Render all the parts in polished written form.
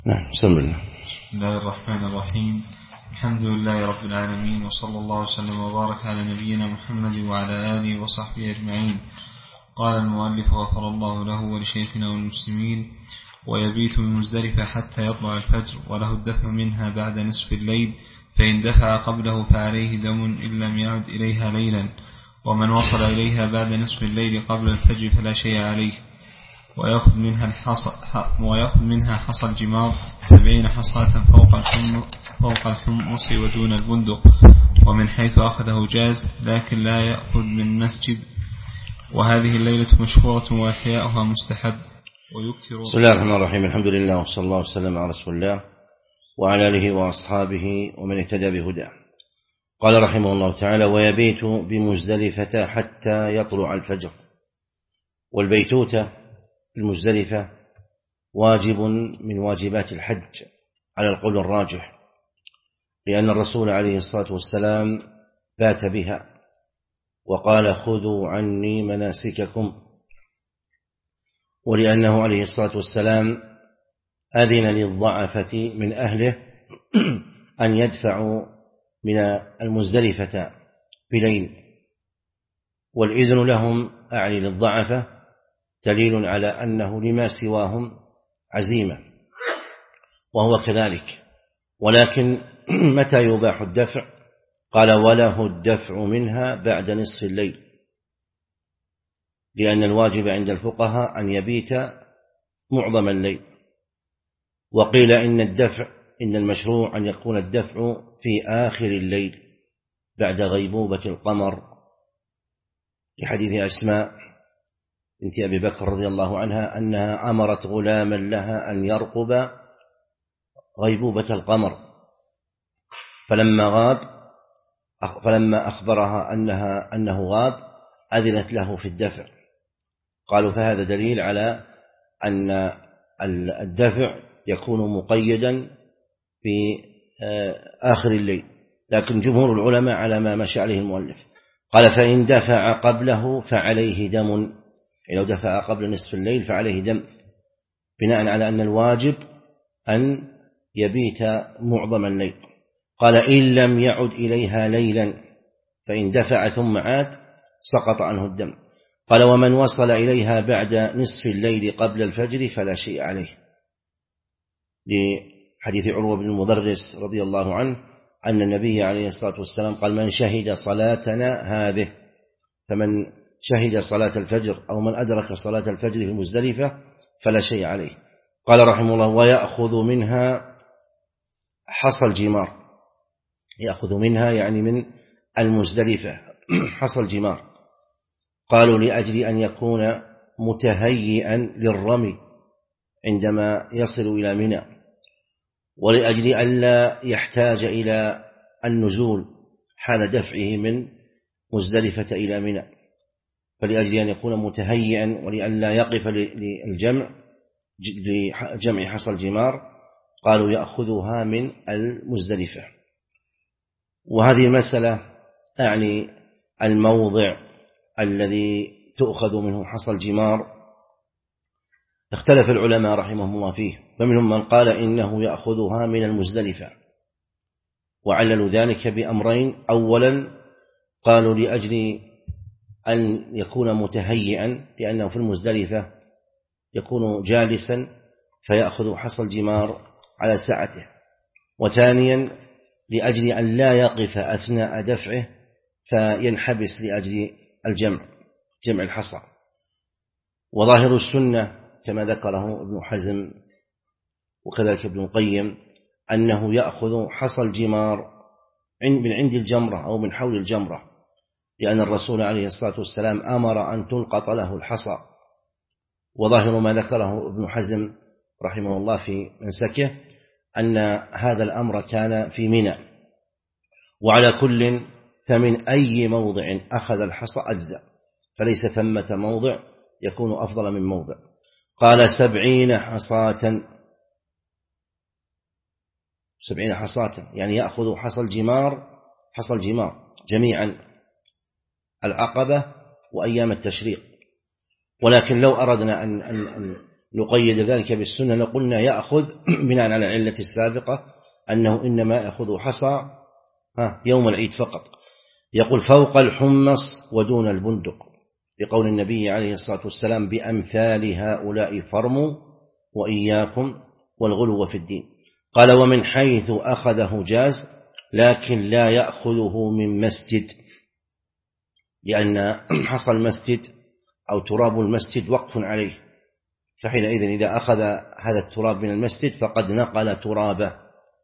نعم، بسم الله. بسم الله الرحمن الرحيم. الحمد لله رب العالمين، وصلى الله وسلم وبارك على نبينا محمد وعلى آله وصحبه أجمعين. قال المؤلف غفر الله له ولشيخنا والمسلمين: ويبيت بمزدلفة حتى يطلع الفجر، وله الدفع منها بعد نصف الليل، فإن دفع قبله فعليه دم إن لم يعد إليها ليلا، ومن وصل إليها بعد نصف الليل قبل الفجر فلا شيء عليه. ويأخذ منها حصى الجمار 70 حصاة فوق الحمص ودون البندق، ومن حيث أخذه جاز، لكن لا يأخذ من مسجد. وهذه الليلة مشهورة وإحياؤها مستحب ويكثر. بسم الله الرحمن الرحيم. الحمد لله والصلاة الله وسلم على رسول الله وعلى آله وأصحابه ومن اهتدى بهداه. قال رحمه الله تعالى: ويبيت بمزدلفة حتى يطلع الفجر. والبيتوتة المزدلفة واجب من واجبات الحج على القول الراجح، لأن الرسول عليه الصلاة والسلام بات بها وقال: خذوا عني مناسككم، ولأنه عليه الصلاة والسلام أذن للضعفة من أهله أن يدفعوا من المزدلفة بليل، والإذن لهم أعني للضعفة دليل على أنه لما سواهم عزيمة، وهو كذلك. ولكن متى يباح الدفع؟ قال: وله الدفع منها بعد نصف الليل، لأن الواجب عند الفقهاء أن يبيت معظم الليل. وقيل إن المشروع أن يكون الدفع في آخر الليل بعد غيبوبة القمر، لحديث أسماء بنت أبي بكر رضي الله عنها أنها أمرت غلاما لها أن يرقب غيبوبة القمر، فلما أخبرها أنه غاب أذنت له في الدفع. قالوا: فهذا دليل على أن الدفع يكون مقيدا في آخر الليل، لكن جمهور العلماء على ما مشى عليه المؤلف. قال: فإن دفع قبله فعليه دم، لو دفع قبل نصف الليل فعليه دم، بناء على أن الواجب أن يبيت معظم الليل. قال: إن لم يعد إليها ليلا، فإن دفع ثم عاد سقط عنه الدم. قال: ومن وصل إليها بعد نصف الليل قبل الفجر فلا شيء عليه، لحديث عروة بن المضرس رضي الله عنه أن النبي عليه الصلاة والسلام قال: من شهد صلاتنا هذه، فمن شهد صلاة الفجر أو من أدرك صلاة الفجر في مزدلفة فلا شيء عليه. قال رحمه الله: ويأخذ منها حصى الجمار. يأخذ منها يعني من المزدلفة حصى الجمار. قالوا: لأجل أن يكون متهيئا للرمي عندما يصل إلى منى، ولأجل أن لا يحتاج إلى النزول حال دفعه من مزدلفة إلى منى، فلأجل أن يكون متهيئا ولأن لا يقف لجمع حصى الجمار، قالوا: يأخذها من المزدلفة. وهذه المسألة أعني الموضع الذي تؤخذ منه حصى الجمار اختلف العلماء رحمهم الله فيه، فمنهم من قال إنه يأخذها من المزدلفة، وعللوا ذلك بأمرين: أولا قالوا لأجل أن يكون متهيئا، لأنه في المزدلفة يكون جالسا فيأخذ حصى الجمار على ساعته. وثانيا لأجل أن لا يقف أثناء دفعه فينحبس لأجل جمع الحصى. وظاهر السنة كما ذكره ابن حزم وكذلك ابن القيم أنه يأخذ حصى الجمار من عند الجمرة أو من حول الجمرة، لأن الرسول عليه الصلاة والسلام أمر أن تلقط له الحصى. وظاهر ما ذكره ابن حزم رحمه الله في منسكه أن هذا الأمر كان في منى. وعلى كل فمن أي موضع أخذ الحصى أجزاء، فليس ثمة موضع يكون أفضل من موضع. قال: 70 حصاة، 70 حصاة يعني يأخذ حصى الجمار جميعا العقبة وأيام التشريق. ولكن لو أردنا نقيد ذلك بالسنة لقلنا يأخذ بناء على العلة السابقة أنه إنما يأخذ حصى يوم العيد فقط. يقول فوق الحمص ودون البندق، لقول النبي عليه الصلاة والسلام بأمثال هؤلاء فرموا وإياكم والغلو في الدين. قال ومن حيث أخذه جاز، لكن لا يأخذه من مسجد، لأن حصى المسجد أو تراب المسجد وقف عليه، فحينئذ إذا أخذ هذا التراب من المسجد فقد نقل ترابه،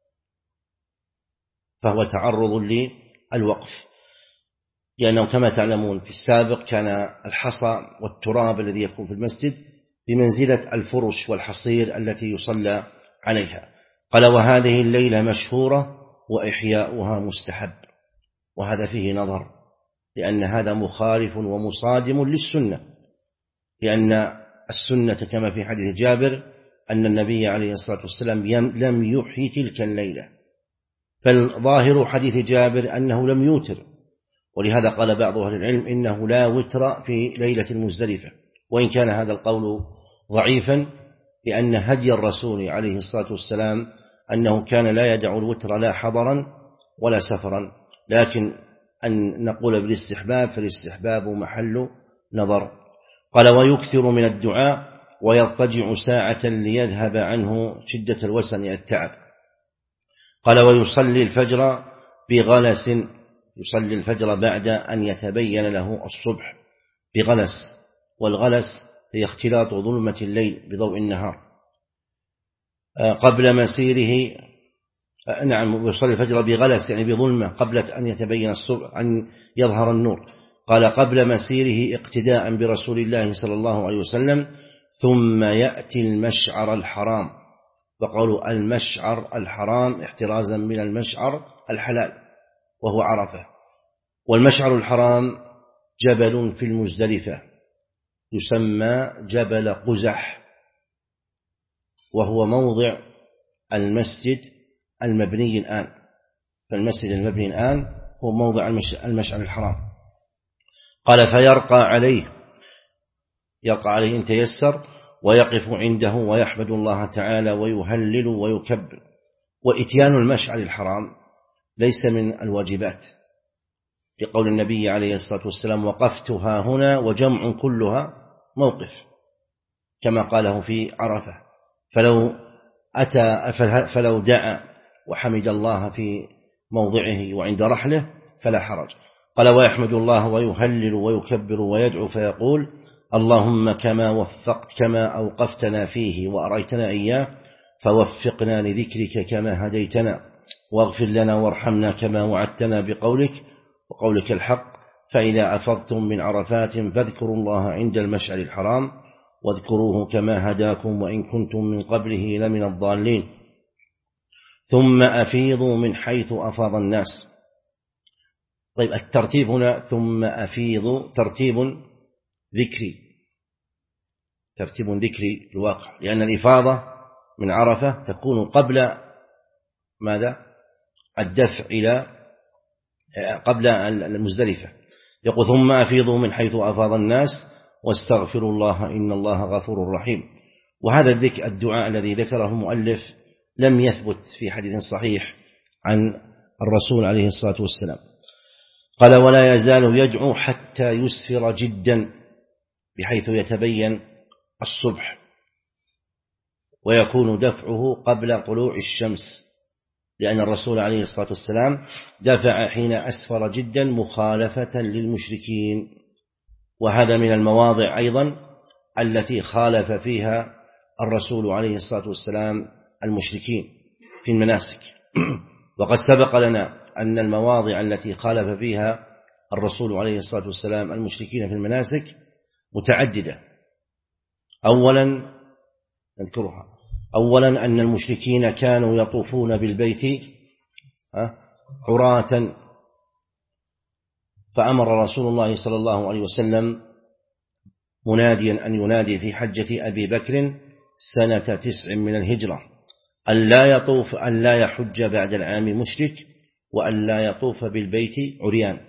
فهو تعرض للوقف. لأنه كما تعلمون في السابق كان الحصى والتراب الذي يكون في المسجد بمنزلة الفرش والحصير التي يصلى عليها. قال وهذه الليلة مشهورة وإحياؤها مستحب، وهذا فيه نظر، لأن هذا مخالف ومصادم للسنة، لأن السنة كما في حديث جابر أن النبي عليه الصلاة والسلام لم يحيي تلك الليلة، فالظاهر حديث جابر أنه لم يوتر، ولهذا قال بعض أهل العلم إنه لا وتر في ليلة المزدلفة، وإن كان هذا القول ضعيفا، لأن هدي الرسول عليه الصلاة والسلام أنه كان لا يدع الوتر لا حضرا ولا سفرا، لكن أن نقول بالاستحباب فالاستحباب محل نظر. قال ويكثر من الدعاء ويضطجع ساعة ليذهب عنه شدة الوسن التعب. قال ويصلي الفجر بغلس، يصلي الفجر بعد أن يتبين له الصبح بغلس، والغلس هي اختلاط ظلمة الليل بضوء النهار. قبل مسيره يصلي الفجر بغلس يعني بظلمة قبل أن يتبين الصبح أن يظهر النور. قال قبل مسيره اقتداء برسول الله صلى الله عليه وسلم، ثم يأتي المشعر الحرام. وقالوا المشعر الحرام احترازا من المشعر الحلال وهو عرفة. والمشعر الحرام جبل في المزدلفة يسمى جبل قزح، وهو موضع المسجد المبني الآن، فالمسجد المبني الآن هو موضع المشعر الحرام. قال فيرقى عليه، يرقى عليه إن تيسر، ويقف عنده ويحمد الله تعالى ويهلل ويكبر. وإتيان المشعر الحرام ليس من الواجبات، لقول النبي عليه الصلاة والسلام وقفتها هنا وجمع كلها موقف، كما قاله في عرفة. فلو دعا وحمد الله في موضعه وعند رحله فلا حرج. قال ويحمد الله ويهلل ويكبر ويدعو فيقول اللهم كما أوقفتنا فيه وأريتنا إياه فوفقنا لذكرك كما هديتنا، واغفر لنا وارحمنا كما وعدتنا بقولك وقولك الحق، فإذا أفضتم من عرفات فاذكروا الله عند المشعر الحرام واذكروه كما هداكم وإن كنتم من قبله لمن الضالين، ثم أفيضوا من حيث أفاض الناس. طيب الترتيب هنا ثم أفيضوا ترتيب ذكري الواقع، لأن الإفاضة من عرفة تكون قبل ماذا؟ الدفع قبل المزدلفة. يقول ثم أفيضوا من حيث أفاض الناس واستغفروا الله إن الله غفور رحيم. وهذا الدعاء الذي ذكره المؤلف لم يثبت في حديث صحيح عن الرسول عليه الصلاة والسلام. قال ولا يزال يدعو حتى يسفر جدا، بحيث يتبين الصبح، ويكون دفعه قبل طلوع الشمس، لأن الرسول عليه الصلاة والسلام دفع حين أسفر جدا مخالفة للمشركين. وهذا من المواضع أيضا التي خالف فيها الرسول عليه الصلاة والسلام المشركين في المناسك. وقد سبق لنا أن المواضع التي خالف فيها الرسول عليه الصلاة والسلام المشركين في المناسك متعددة. أولا نذكرها، أولا أن المشركين كانوا يطوفون بالبيت عراة، فأمر رسول الله صلى الله عليه وسلم مناديا أن ينادي في حجة أبي بكر سنة 9 من الهجرة أن لا يحج بعد العام مشرك، وأن لا يطوف بالبيت عريان.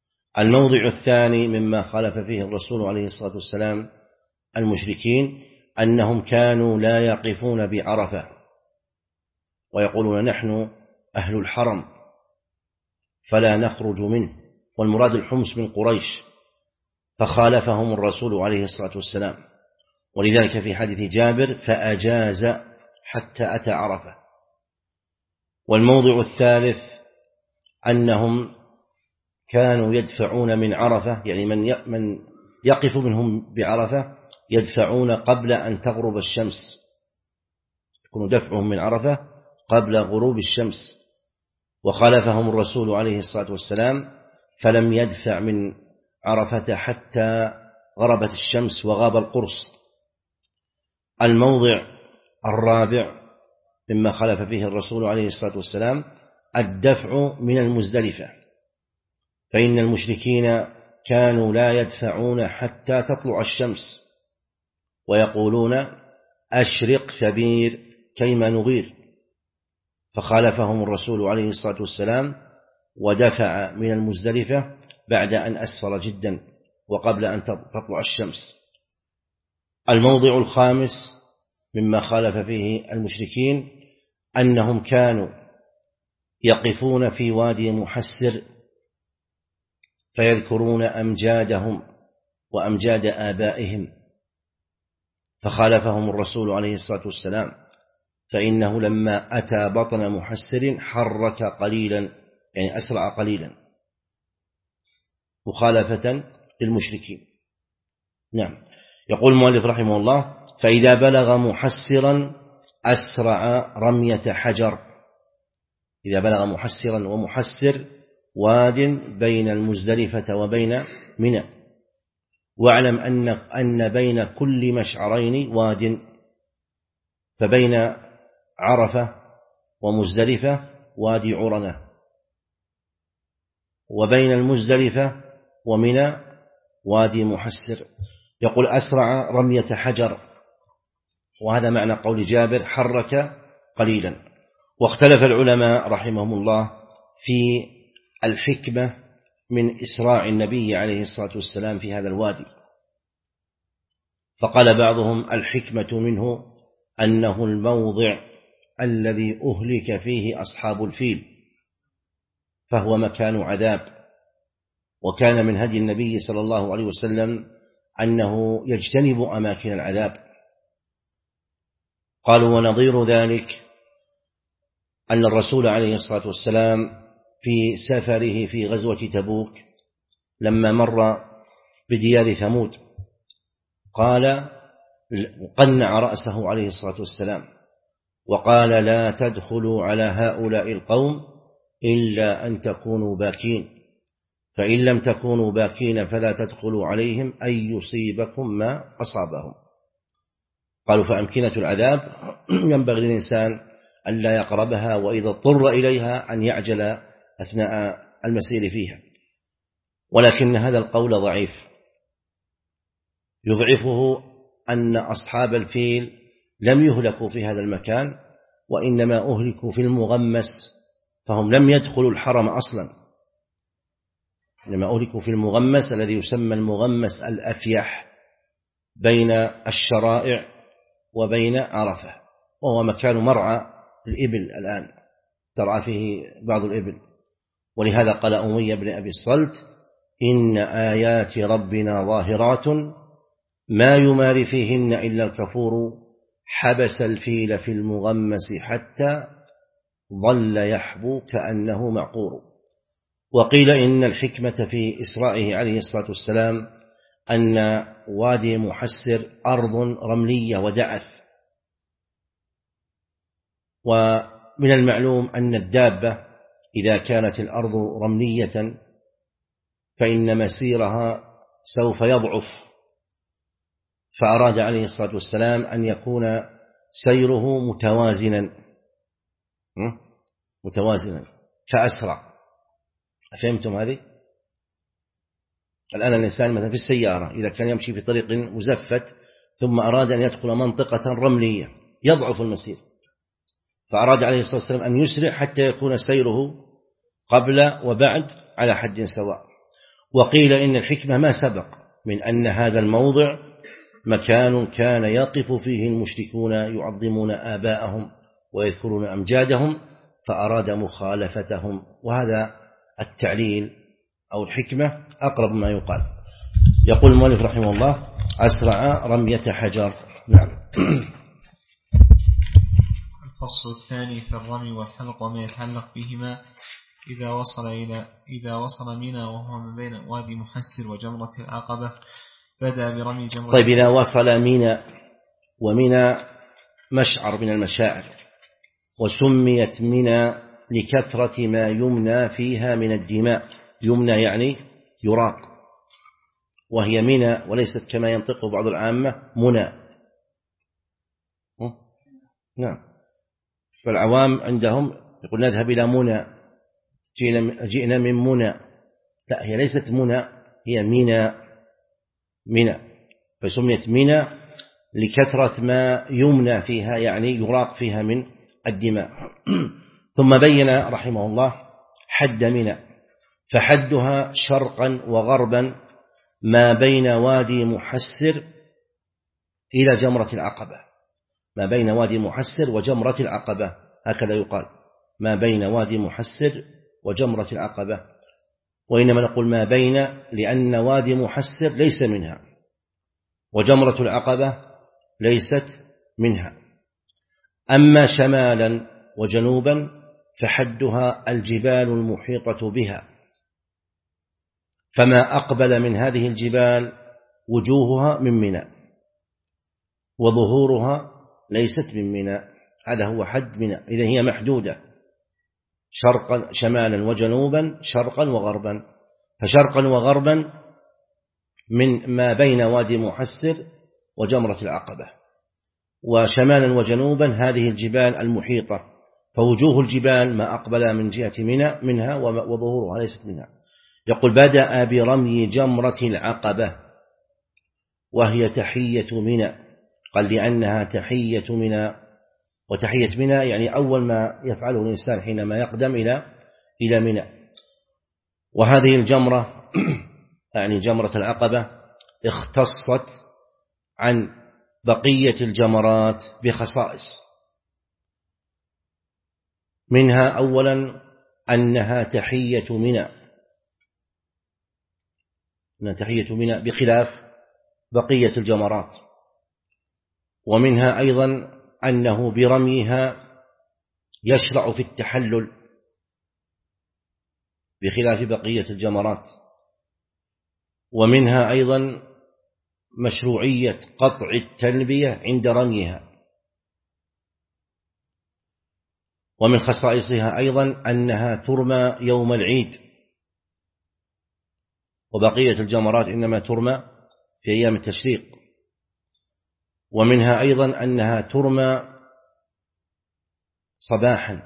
الموضع الثاني مما خالف فيه الرسول عليه الصلاة والسلام المشركين أنهم كانوا لا يقفون بعرفة ويقولون نحن أهل الحرم فلا نخرج منه، والمراد الحمص من قريش، فخالفهم الرسول عليه الصلاة والسلام، ولذلك في حديث جابر فأجاز حتى أتى عرفة. والموضع الثالث أنهم كانوا يدفعون من عرفة، يعني من يقف منهم بعرفة يدفعون قبل أن تغرب الشمس، يكون دفعهم من عرفة قبل غروب الشمس، وخالفهم الرسول عليه الصلاة والسلام فلم يدفع من عرفة حتى غربت الشمس وغاب القرص. الموضع الرابع مما خالف فيه الرسول عليه الصلاة والسلام الدفع من المزدلفة، فإن المشركين كانوا لا يدفعون حتى تطلع الشمس ويقولون أشرق فبير كيما نغير، فخالفهم الرسول عليه الصلاة والسلام ودفع من المزدلفة بعد أن أسفر جدا وقبل أن تطلع الشمس. الموضع الخامس مما خالف فيه المشركين أنهم كانوا يقفون في وادي محسر فيذكرون أمجادهم وأمجاد آبائهم، فخالفهم الرسول عليه الصلاة والسلام، فإنه لما أتى بطن محسر حرك قليلا، يعني أسرع قليلا مخالفة للمشركين. نعم. يقول المؤلف رحمه الله فإذا بلغ محسرا أسرع رمية حجر. إذا بلغ محسرا، ومحسر واد بين المزدلفة وبين منى، واعلم أن بين كل مشعرين واد، فبين عرفة ومزدلفة وادي عرنة، وبين المزدلفة ومنى وادي محسر. يقول أسرع رمية حجر، وهذا معنى قول جابر حرك قليلا. واختلف العلماء رحمهم الله في الحكمة من إسراع النبي عليه الصلاة والسلام في هذا الوادي، فقال بعضهم الحكمة منه أنه الموضع الذي أهلك فيه أصحاب الفيل، فهو مكان عذاب، وكان من هدي النبي صلى الله عليه وسلم أنه يجتنب أماكن العذاب. قالوا ونظير ذلك أن الرسول عليه الصلاة والسلام في سفره في غزوة تبوك لما مر بديار ثمود قال قنع رأسه عليه الصلاة والسلام وقال لا تدخلوا على هؤلاء القوم إلا أن تكونوا باكين، فإن لم تكونوا باكين فلا تدخلوا عليهم أن يصيبكم ما أصابهم. قالوا فأمكنة العذاب ينبغي للإنسان أن لا يقربها، وإذا اضطر إليها أن يعجل أثناء المسير فيها. ولكن هذا القول ضعيف، يضعفه أن أصحاب الفيل لم يهلكوا في هذا المكان، وإنما أهلكوا في المغمس، فهم لم يدخلوا الحرم أصلا، إنما أهلكوا في المغمس الذي يسمى المغمس الأفيح بين الشرائع وبين عرفة، وهو مكان مرعى الإبل الآن ترعى فيه بعض الإبل. ولهذا قال أمية بن أبي الصلت إن آيات ربنا ظاهرات ما يماري فيهن إلا الكفور، حبس الفيل في المغمس حتى ظل يحبو كأنه معقور. وقيل إن الحكمة في إسرائه عليه الصلاة والسلام أن وادي محسر أرض رملية ودعث، ومن المعلوم أن الدابة إذا كانت الأرض رملية فإن مسيرها سوف يضعف، فأراد عليه الصلاة والسلام أن يكون سيره متوازنا فأسرع. فهمتم هذه؟ الآن الإنسان مثلا في السيارة إذا كان يمشي في طريق مزفت ثم أراد أن يدخل منطقة رملية يضعف المسير، فأراد عليه الصلاة والسلام أن يسرع حتى يكون سيره قبل وبعد على حد سواء. وقيل إن الحكمة ما سبق من أن هذا الموضع مكان كان يقف فيه المشركون يعظمون آباءهم ويذكرون أمجادهم، فأراد مخالفتهم. وهذا التعليل أو الحكمة أقرب ما يقال. يقول المؤلف رحمه الله: أسرع رمية حجر. نعم. الفصل الثاني في الرمي والحلق وما يتعلق بهما. إذا وصل منى وهو ما بين وادي محسر وجمرة العقبة بدأ برمي جمرة. طيب، إذا وصل منى، ومنى مشعر من المشاعر، وسميت منى لكثرة ما يمنى فيها من الدماء. يمنى يعني يراق، وهي منى وليست كما ينطق بعض العامة منى. نعم. فالعوام عندهم يقول نذهب إلى منى، جئنا من منى. لا، هي ليست منى، هي منى، فسميت منى لكثرة ما يمنى فيها، يعني يراق فيها من الدماء. ثم بين رحمه الله حد منى، فحدها شرقا وغربا ما بين وادي محسر إلى جمرة العقبة. ما بين وادي محسر وجمرة العقبة، هكذا يقال، ما بين وادي محسر وجمرة العقبة. وإنما نقول ما بين، لأن وادي محسر ليس منها، وجمرة العقبة ليست منها. أما شمالا وجنوبا فحدها الجبال المحيطة بها، فما أقبل من هذه الجبال وجوهها من منى، وظهورها ليست من منى. هذا هو حد منى. إذا هي محدودة شرقا شمالا وجنوبا، شرقا وغربا. فشرقا وغربا من ما بين وادي محسر وجمرة العقبة، وشمالا وجنوبا هذه الجبال المحيطة. فوجوه الجبال ما أقبل من جهة منى منها، وظهورها ليست منها. يقول: بدأ برمي جمرة العقبة وهي تحية منى. قال لأنها تحية منى، وتحية منى يعني أول ما يفعله الإنسان حينما يقدم إلى منى. وهذه الجمرة يعني جمرة العقبة اختصت عن بقية الجمرات بخصائص، منها أولا أنها تحية منى، بخلاف بقية الجمرات. ومنها أيضا أنه برميها يشرع في التحلل بخلاف بقية الجمرات. ومنها أيضا مشروعية قطع التلبية عند رميها. ومن خصائصها أيضا أنها ترمى يوم العيد، وبقية الجمرات إنما ترمى في أيام التشريق. ومنها أيضا أنها ترمى صباحا،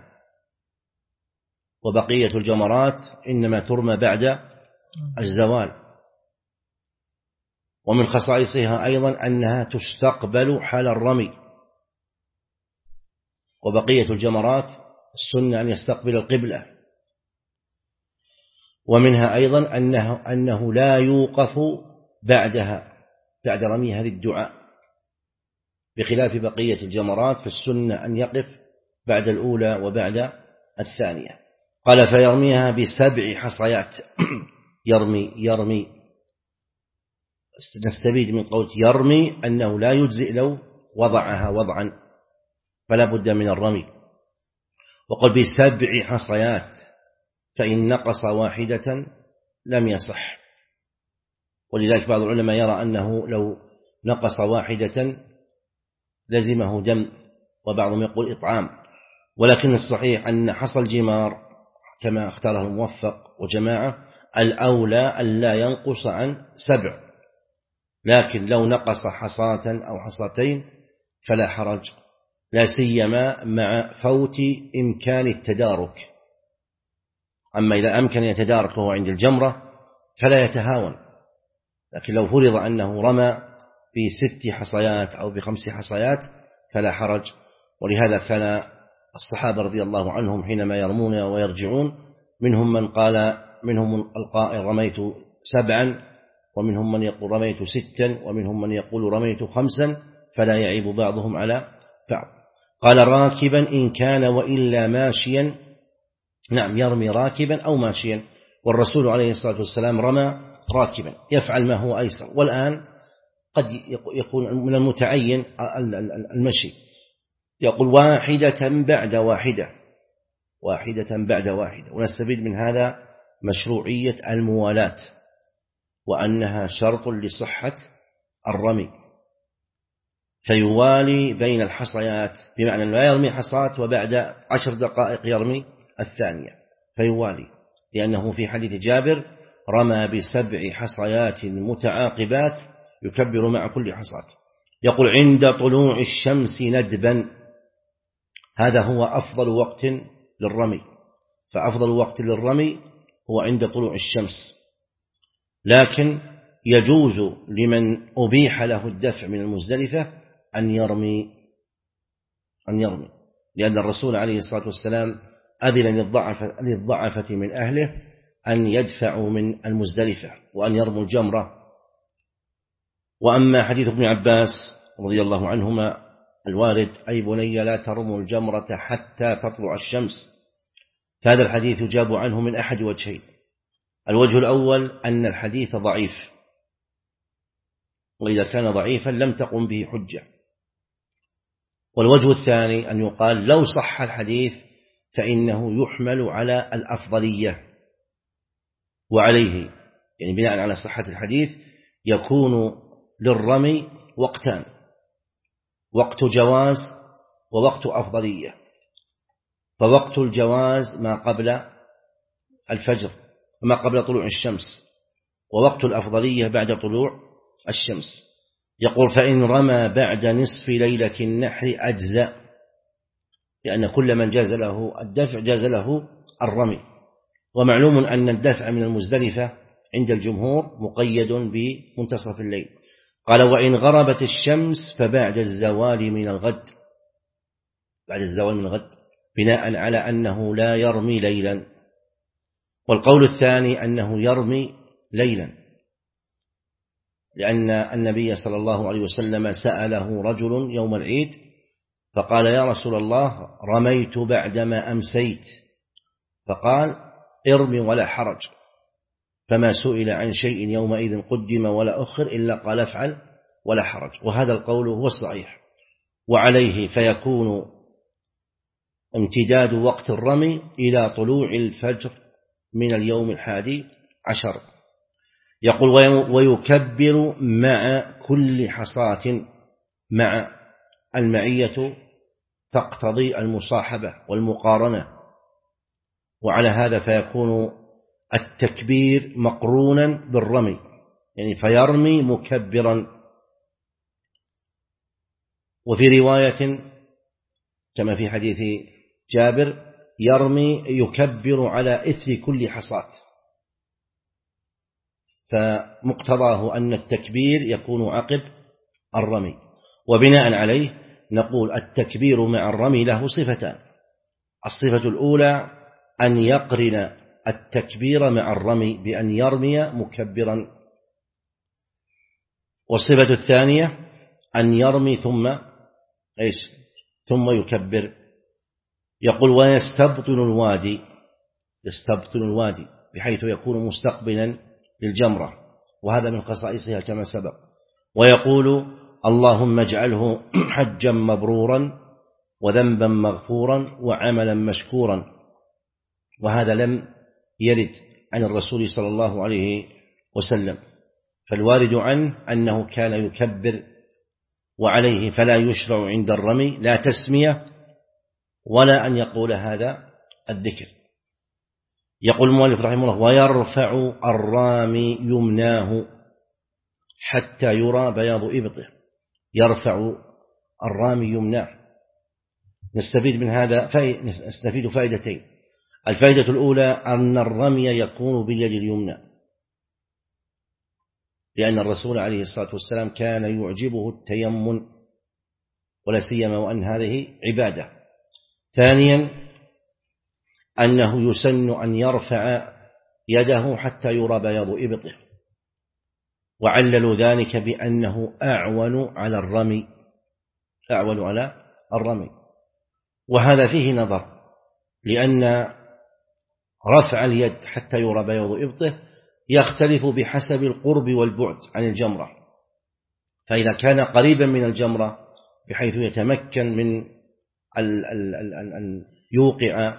وبقية الجمرات إنما ترمى بعد الزوال. ومن خصائصها أيضا أنها تستقبل حال الرمي، وبقية الجمرات السنة أن يستقبل القبلة. ومنها أيضا أنه لا يوقف بعد رميها للدعاء، بخلاف بقية الجمرات فالسنة أن يقف بعد الأولى وبعد الثانية. قال: فيرميها ب7 حصيات. يرمي نستفيد من قول يرمي أنه لا يجزئ لو وضعها وضعا، فلا بد من الرمي. وقال ب7 حصيات، فإن نقص واحدة لم يصح. ولذلك بعض العلماء يرى أنه لو نقص واحدة لزمه دم، وبعضهم يقول إطعام. ولكن الصحيح أن حصى الجمار كما اختاره الموفق وجماعة الأولى ألا ينقص عن 7، لكن لو نقص حصاة أو حصتين فلا حرج، لا سيما مع فوت إمكان التدارك. أما إذا أمكن يتداركه عند الجمرة فلا يتهاون، لكن لو فرض أنه رمى ب6 حصيات أو ب5 حصيات فلا حرج. ولهذا كان الصحابة رضي الله عنهم حينما يرمون ويرجعون منهم القائل رميت 7 ومنهم من يقول رميت 6 ومنهم من يقول رميت 5 فلا يعيب بعضهم على بعض. قال راكبا إن كان وإلا ماشيا، نعم يرمي راكبا أو ماشيا، والرسول عليه الصلاة والسلام رمى راكبا يفعل ما هو أيسر، والآن قد يكون من المتعين المشي، يقول واحدة بعد واحدة، واحدة بعد واحدة. ونستفيد من هذا مشروعية الموالاة، وأنها شرط لصحة الرمي، فيوالي بين الحصيات، بمعنى لا يرمي حصاة وبعد 10 دقائق يرمي الثانية، فيوالي، لأنه في حديث جابر رمى ب7 حصيات متعاقبات يكبر مع كل حصاة. يقول عند طلوع الشمس ندبا، هذا هو أفضل وقت للرمي، فأفضل وقت للرمي هو عند طلوع الشمس، لكن يجوز لمن أبيح له الدفع من المزدلفة أن يرمي، لأن الرسول عليه الصلاة والسلام أذن للضعفة من أهله أن يدفعوا من المزدلفة وأن يرموا الجمرة. وأما حديث ابن عباس رضي الله عنهما الوارد أي بني لا ترموا الجمرة حتى تطلع الشمس، فهذا الحديث يجاب عنه من أحد وجهين. الوجه الأول أن الحديث ضعيف، وإذا كان ضعيفا لم تقم به حجة. والوجه الثاني أن يقال لو صح الحديث فإنه يحمل على الأفضلية، وعليه يعني بناء على صحة الحديث يكون للرمي وقتان، وقت جواز ووقت أفضلية. فوقت الجواز ما قبل الفجر وما قبل طلوع الشمس، ووقت الأفضلية بعد طلوع الشمس. يقول فإن رمى بعد نصف ليلة النحر أجزأ، لأن كل من جاز له الدفع جاز له الرمي. ومعلوم أن الدفع من المزدلفة عند الجمهور مقيد بمنتصف الليل. قال وإن غربت الشمس فبعد الزوال من الغد، بعد الزوال من الغد، بناء على أنه لا يرمي ليلا. والقول الثاني أنه يرمي ليلا، لأن النبي صلى الله عليه وسلم سأله رجل يوم العيد فقال يا رسول الله رميت بعدما أمسيت، فقال ارمي ولا حرج، فما سئل عن شيء يومئذ قدم ولا أخر إلا قال افعل ولا حرج. وهذا القول هو الصحيح، وعليه فيكون امتداد وقت الرمي إلى طلوع الفجر من اليوم 11. يقول ويكبر مع كل حصاة، مع المعية تقتضي المصاحبة والمقارنة، وعلى هذا فيكون التكبير مقرونا بالرمي، يعني فيرمي مكبرا. وفي رواية كما في حديث جابر يرمي يكبر على إثر كل حصاة، فمقتضاه أن التكبير يكون عقب الرمي. وبناء عليه نقول التكبير مع الرمي له صفتان: الصفة الأولى أن يقرن التكبير مع الرمي بأن يرمي مكبرا، والصفة الثانية أن يرمي ثم يكبر. يقول ويستبطن الوادي، يستبطن الوادي بحيث يكون مستقبلا للجمرة، وهذا من خصائصها كما سبق. ويقول اللهم اجعله حجا مبرورا وذنبا مغفورا وعملا مشكورا، وهذا لم يرد عن الرسول صلى الله عليه وسلم، فالوارد عنه أنه كان يكبر، وعليه فلا يشرع عند الرمي لا تسمية ولا أن يقول هذا الذكر. يقول المؤلف رحمه الله ويرفع الرامي يمناه حتى يرى بياض إبطه، يرفع الرامي يمناه. نستفيد من هذا نستفيد فائدتين: الفائدة الأولى أن الرمي يكون باليد اليمنى، لأن الرسول عليه الصلاة والسلام كان يعجبه التيمم ولا سيما وأن هذه عبادة. ثانيا أنه يسن أن يرفع يده حتى يرى بياض إبطه، وعللوا ذلك بأنه أعون على الرمي، وهذا فيه نظر، لأن رفع اليد حتى يرى بياض إبطه يختلف بحسب القرب والبعد عن الجمرة، فإذا كان قريبا من الجمرة بحيث يتمكن من أن يوقع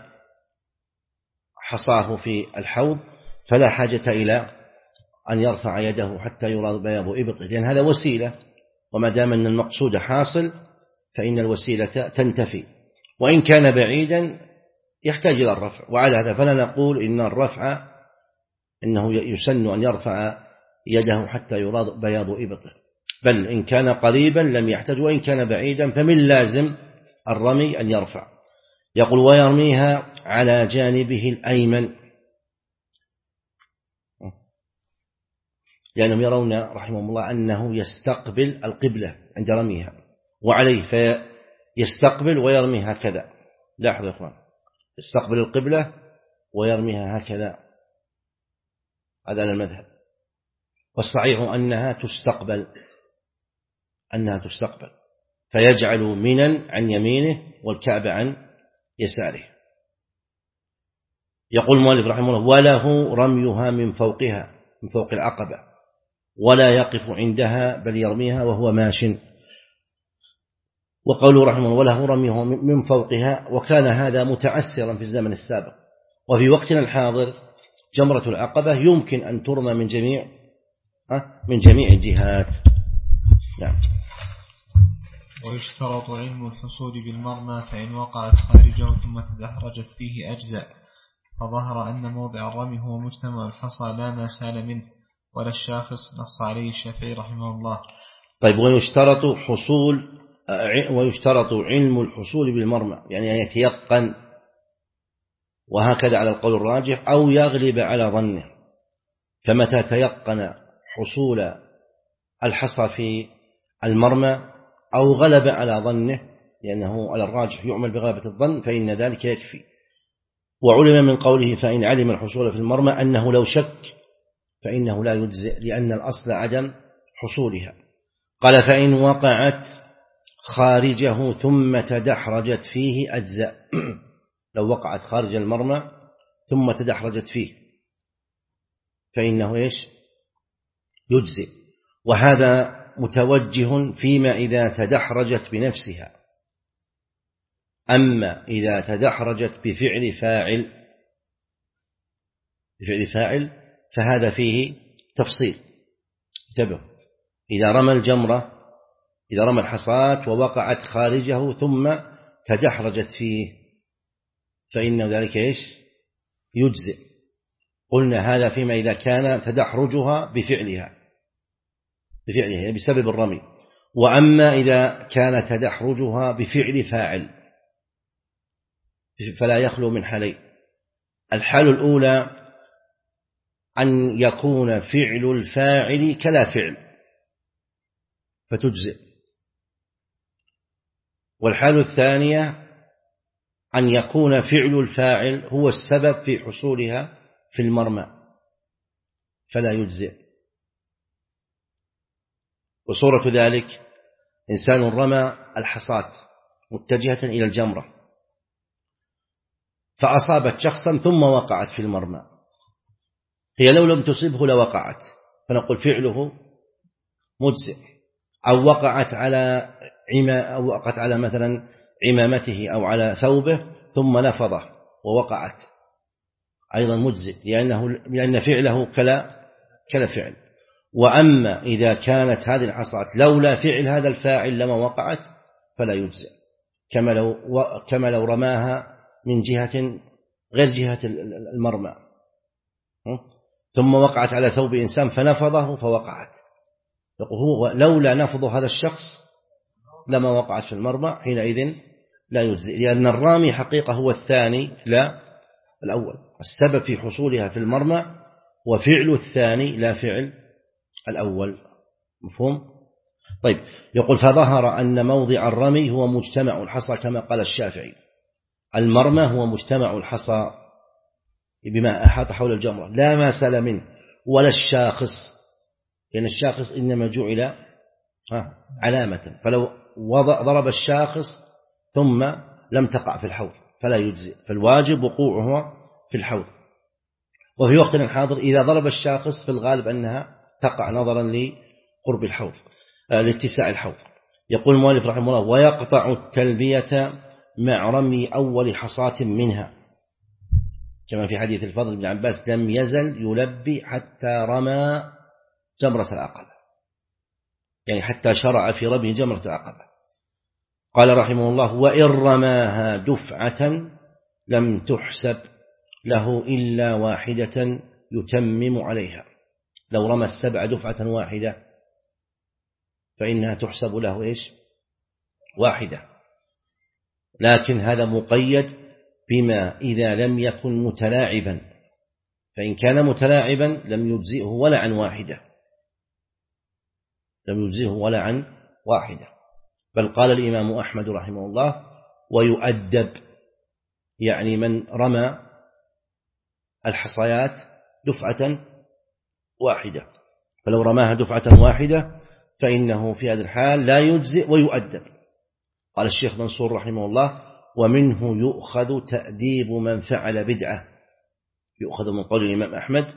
حصاه في الحوض فلا حاجة إلى أن يرفع يده حتى يرى بياض إبطه، لأن هذا وسيلة، وما دام أن المقصود حاصل فإن الوسيلة تنتفي، وإن كان بعيدا يحتاج إلى الرفع. وعلى هذا فلا نقول إن الرفع إنه يسن أن يرفع يده حتى يرى بياض إبطه، بل إن كان قريبا لم يحتاج، وإن كان بعيدا فمن لازم الرمي أن يرفع. يقول ويرميها على جانبه الأيمن، لأنهم يرون رحمهم الله أنه يستقبل القبلة عند رميها، وعليه فيستقبل ويرمي هكذا. لاحظوا يا إخوان، يستقبل القبلة ويرميها هكذا، هذا المذهب، والصحيح أنها تستقبل، فيجعل منا عن يمينه والكعبة عن يساره. يقول المؤلف رحمه الله وله رميها من فوق العقبة، ولا يقف عندها بل يرميها وهو ماش. وقوله رحمه الله وله رميها من فوقها، وكان هذا متعسرا في الزمن السابق، وفي وقتنا الحاضر جمرة العقبة يمكن أن ترمى من جميع الجهات. نعم. ويشترط علم الحصول بالمرمى، فإن وقعت خارجه ثم تدحرجت فيه أجزاء، فظهر أن موضع الرمي هو مجتمع الحصى لا ما سال منه ولا الشاخص، نص عليه الشافعي رحمه الله. طيب، ويشترط علم الحصول بالمرمى، يعني أن يتيقن، وهكذا على القول الراجح، أو يغلب على ظنه. فمتى تيقن حصول الحصى في المرمى أو غلب على ظنه، لأنه على الراجح يعمل بغلبة الظن، فإن ذلك يكفي. وعلم من قوله فإن علم الحصول في المرمى أنه لو شك فإنه لا يجزئ، لأن الأصل عدم حصولها. قال فإن وقعت خارجه ثم تدحرجت فيه أجزاء. لو وقعت خارج المرمى ثم تدحرجت فيه فإنه يجزئ. وهذا متوجه فيما إذا تدحرجت بنفسها. أما إذا تدحرجت بفعل فاعل فهذا فيه تفصيل. انتبهوا، إذا رمى الحصاة ووقعت خارجه ثم تدحرجت فيه فإن ذلك يجزئ. قلنا هذا فيما إذا كان تدحرجها بفعلها بسبب الرمي. وأما إذا كان تدحرجها بفعل فاعل فلا يخلو من حالين. الحال الأولى أن يكون فعل الفاعل كلا فعل فتجزئ، والحال الثانية أن يكون فعل الفاعل هو السبب في حصولها في المرمى فلا يجزئ. وصورة ذلك إنسان رمى الحصاة متجهة إلى الجمرة فأصابت شخصا ثم وقعت في المرمى، هي لو لم تصبه لوقعت، فنقول فعله مجزئ. أو وقعت على مثلا عمامته أو على ثوبه ثم نفضه ووقعت، أيضا مجزئ، لأن فعله كلا فعل. وأما إذا كانت هذه الحصاة لولا فعل هذا الفاعل لما وقعت فلا يجزئ، كما لو رماها من جهة غير جهة المرمى ثم وقعت على ثوب إنسان فنفضه فوقعت، هو لولا نفض هذا الشخص لما وقعت في المرمى، حينئذ لا يجزئ، لأن الرامي حقيقة هو الثاني لا الأول، السبب في حصولها في المرمى وفعل الثاني لا فعل الأول. مفهوم؟ طيب، يقول فظهر أن موضع الرمي هو مجتمع الحصى كما قال الشافعي. المرمى هو مجتمع الحصى بما أحاط حول الجمرة لا ما سال منه ولا الشاخص، لأن الشاخص إنما جعل علامة، فلو ضرب الشاخص ثم لم تقع في الحوض فلا يجزئ، فالواجب وقوعه في الحوض. وفي وقتنا الحاضر إذا ضرب الشاخص في الغالب أنها تقع نظرا لقرب الحوض، لاتساع الحوض. يقول المؤلف رحمه الله: ويقطع التلبية مع رمي أول حصاة منها، كما في حديث الفضل بن عباس: لم يزل يلبي حتى رمى جمرة العقبة، يعني حتى شرع في رمي جمرة العقبة. قال رحمه الله: وإن رماها دفعة لم تحسب له إلا واحدة يتمم عليها. لو رمى 7 دفعة واحدة فإنها تحسب له إيش؟ واحدة، لكن هذا مقيد بما إذا لم يكن متلاعبا، فإن كان متلاعبا لم يجزئه ولا عن واحدة، لم يجزئه ولا عن واحدة. بل قال الإمام أحمد رحمه الله: ويؤدب، يعني من رمى الحصيات دفعة واحدة، فلو رماها دفعة واحدة فإنه في هذا الحال لا يجزئ ويؤدب. قال الشيخ منصور رحمه الله: ومنه يؤخذ تأديب من فعل بدعة. يؤخذ من قول الإمام أحمد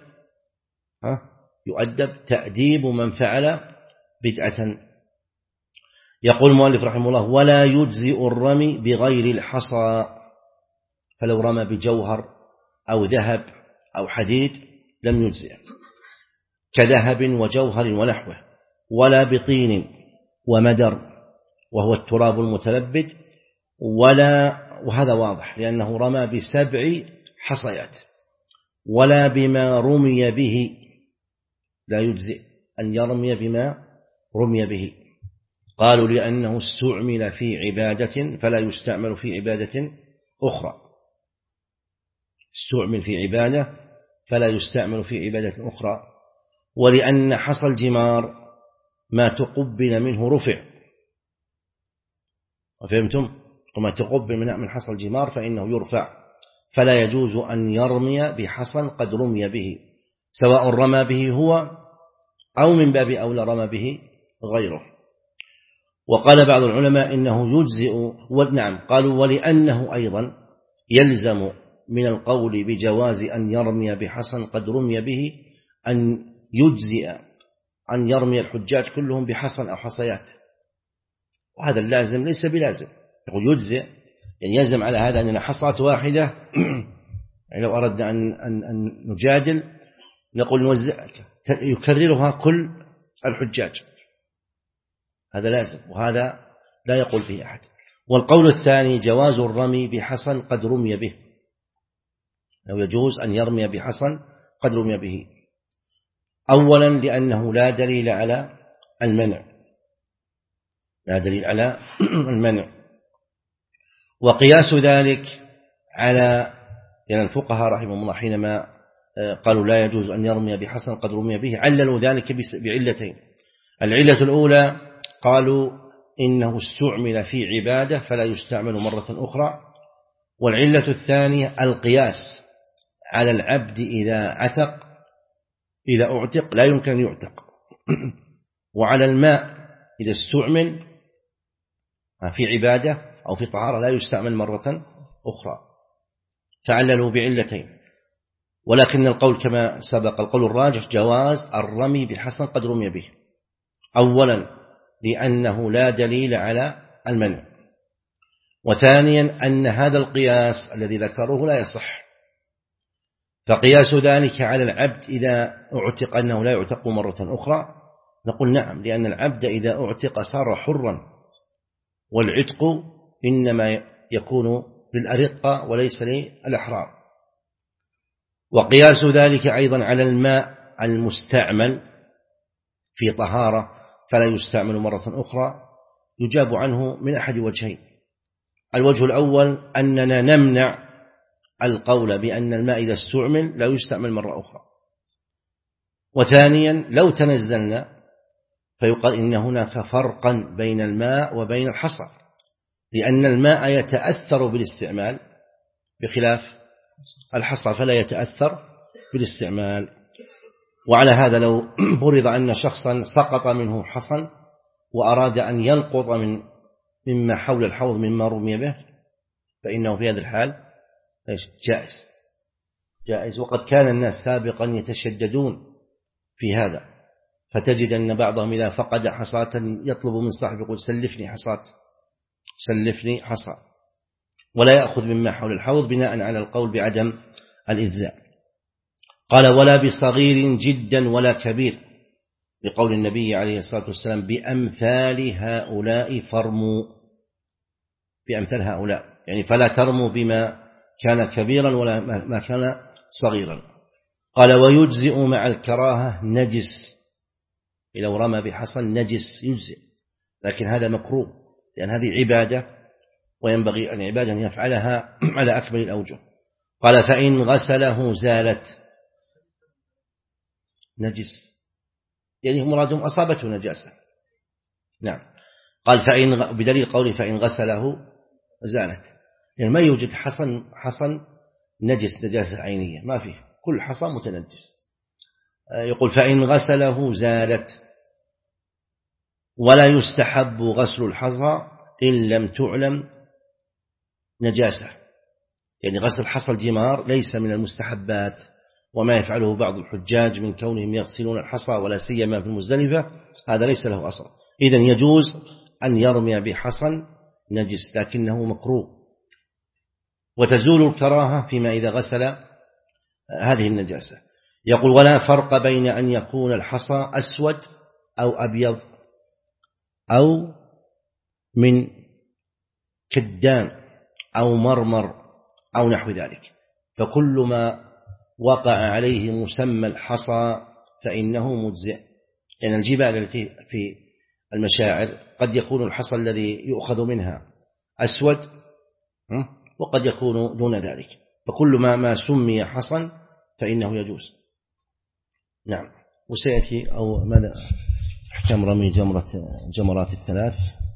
يؤدب تأديب من فعل بدعة. يقول المؤلف رحمه الله: ولا يجزئ الرمي بغير الحصى، فلو رمى بجوهر أو ذهب أو حديد لم يجزئ، كذهب وجوهر ونحوه، ولا بطين ومدر وهو التراب المتلبد، وهذا واضح لأنه رمى ب7 حصيات، ولا بما رمي به، لا يجزئ أن يرمي بما رمي به. قالوا لأنه استعمل في عبادة فلا يستعمل في عبادة أخرى، استعمل في عبادة فلا يستعمل في عبادة أخرى. ولأن حصى الجمار ما تقبل منه رفع، وفهمتم؟ وما تقبل من حصى الجمار فإنه يرفع، فلا يجوز أن يرمي بحصى قد رمي به، سواء رمى به هو أو من باب أولى رمى به غيره. وقال بعض العلماء إنه يجزئ، نعم قالوا: ولأنه أيضا يلزم من القول بجواز أن يرمي بحصى قد رمي به أن يجزئ أن يرمي الحجاج كلهم بحصى أو حصيات، وهذا اللازم ليس بلازم. يقول يجزئ يعني يلزم على هذا أننا حصاة واحدة يعني لو أردنا أن نجادل نقول نوزع يكررها كل الحجاج، هذا لازم، وهذا لا يقول فيه أحد. والقول الثاني جواز الرمي بحصى قد رمي به، لو يجوز أن يرمي بحصى قد رمي به، أولا لأنه لا دليل على المنع، لا دليل على المنع. وقياس ذلك على يعني الفقهاء رحمهم الله حينما قالوا لا يجوز أن يرمي بحصى قد رمي به عللوا ذلك بعلتين. العلة الأولى قالوا إنه استعمل في عبادة فلا يستعمل مرة أخرى. والعلة الثانية القياس على العبد إذا أعتق لا يمكن أن يعتق، وعلى الماء إذا استعمل في عبادة أو في طهارة لا يستعمل مرة أخرى، فعللوا بعلتين. ولكن القول كما سبق القول الراجح جواز الرمي بحصى قد رمي به، أولا لأنه لا دليل على المنع، وثانيا أن هذا القياس الذي ذكروه لا يصح، فقياس ذلك على العبد إذا أعتق أنه لا يعتق مرة أخرى، نقول نعم، لأن العبد إذا أعتق صار حرا، والعتق إنما يكون للأرقة وليس للأحرار. وقياس ذلك أيضا على الماء المستعمل في طهارة فلا يستعمل مرة أخرى يجاب عنه من أحد وجهين. الوجه الأول أننا نمنع القول بأن الماء إذا استعمل لا يستعمل مرة أخرى، وثانيا لو تنزلنا فيقال إن هناك فرقا بين الماء وبين الحصى، لأن الماء يتأثر بالاستعمال بخلاف الحصى فلا يتأثر بالاستعمال. وعلى هذا لو فرض أن شخصا سقط منه حصن وأراد أن ينقض مما حول الحوض مما رمي به، فإنه في هذا الحال جائز. وقد كان الناس سابقا يتشددون في هذا، فتجد أن بعضهم إذا فقد حصاة يطلب من صاحبه يقول سلفني حصى، ولا يأخذ مما حول الحوض بناء على القول بعدم الإجزاء. قال ولا بصغير جدا ولا كبير، لقول النبي عليه الصلاة والسلام بأمثال هؤلاء فرموا، بأمثال هؤلاء يعني فلا ترموا بما كان كبيرا ولا ما كان صغيرا. قال ويجزئ مع الكراهة نجس، لو رمى بحصن نجس يجزئ، لكن هذا مكروه لأن هذه عبادة وينبغي أن عبادة أن يفعلها على أكمل الأوجه. قال فإن غسله زالت نجس، يعني مرادهم أصابته نجاسة. نعم. قال بدليل قوله فإن غسله زالت، يعني ما يوجد حصن نجس نجاسة عينية، ما فيه، كل حصى متنجس. يقول فإن غسله زالت. ولا يستحب غسل الحصى إن لم تعلم نجاسة، يعني غسل حصى الجمار ليس من المستحبات، وما يفعله بعض الحجاج من كونهم يغسلون الحصى ولا سيما في المزدلفة هذا ليس له أصل. إذن يجوز أن يرمي بحصى نجس لكنه مكروه، وتزول الكراهة فيما إذا غسل هذه النجاسة. يقول ولا فرق بين أن يكون الحصى أسود أو أبيض أو من كدان أو مرمر أو نحو ذلك، فكل ما وقع عليه مسمى الحصى فإنه مجزئ. يعني الجبال التي في المشاعر قد يكون الحصى الذي يؤخذ منها أسود وقد يكون دون ذلك، فكل ما سمي حصى فإنه يجوز. نعم. وسيأتي أو ماذا أحكام رمي جمرات الثلاث.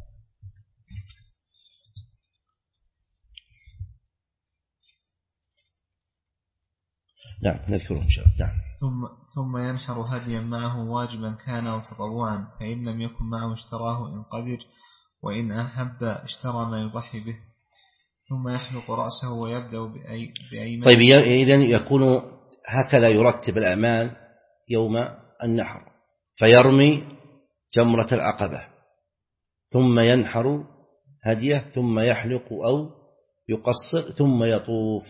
نعم نذكره إن شاء الله. نعم. ثم ينحر هديا معه واجبا كان أو تطوعا، فإن لم يكن معه اشتراه إن قدر، وإن أحب اشترى ما يضحي به، ثم يحلق رأسه ويبدأ بأيمن. طيب إذن يكون هكذا يرتب الأعمال يوم النحر، فيرمي جمرة العقبة ثم ينحر هديه ثم يحلق أو يقصر ثم يطوف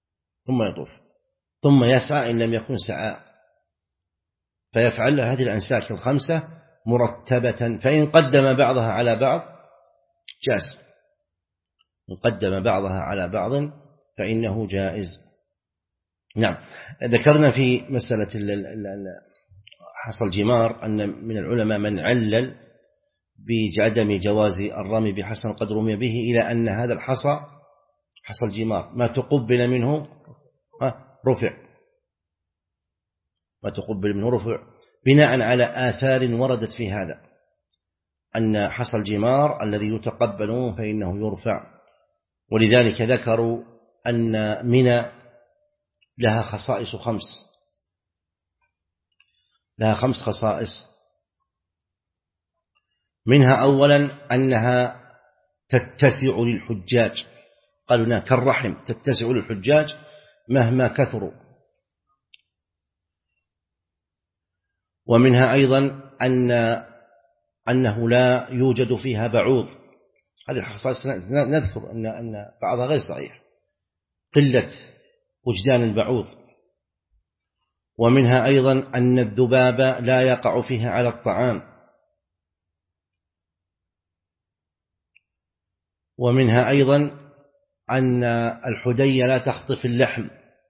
ثم يسعى إن لم يكن سعى، فيفعل هذه الأنساك الخمسة مرتبة. فإن قدم بعضها على بعض جاز، إن قدم بعضها على بعض فإنه جائز. نعم. ذكرنا في مسألة حصى الجمار أن من العلماء من علل بعدم جواز الرمي بحصى قد رمي به إلى أن هذا الحصى حصى الجمار ما تقبل منه رفع، ما تقبل منه رفع بناء على آثار وردت في هذا، أن حصى الجمار الذي يتقبل فإنه يرفع. ولذلك ذكروا أن منى لها خصائص لها 5 خصائص، منها أولا أنها تتسع للحجاج، قالوا لنا كالرحم تتسع للحجاج مهما كثروا. ومنها أيضا أنه لا يوجد فيها بعوض، هذه الخصائص نذكر أن بعضها غير صحيح، قلة وجدان البعوض. ومنها أيضا أن الذباب لا يقع فيها على الطعام. ومنها أيضا أن الحدية لا تخطف اللحم،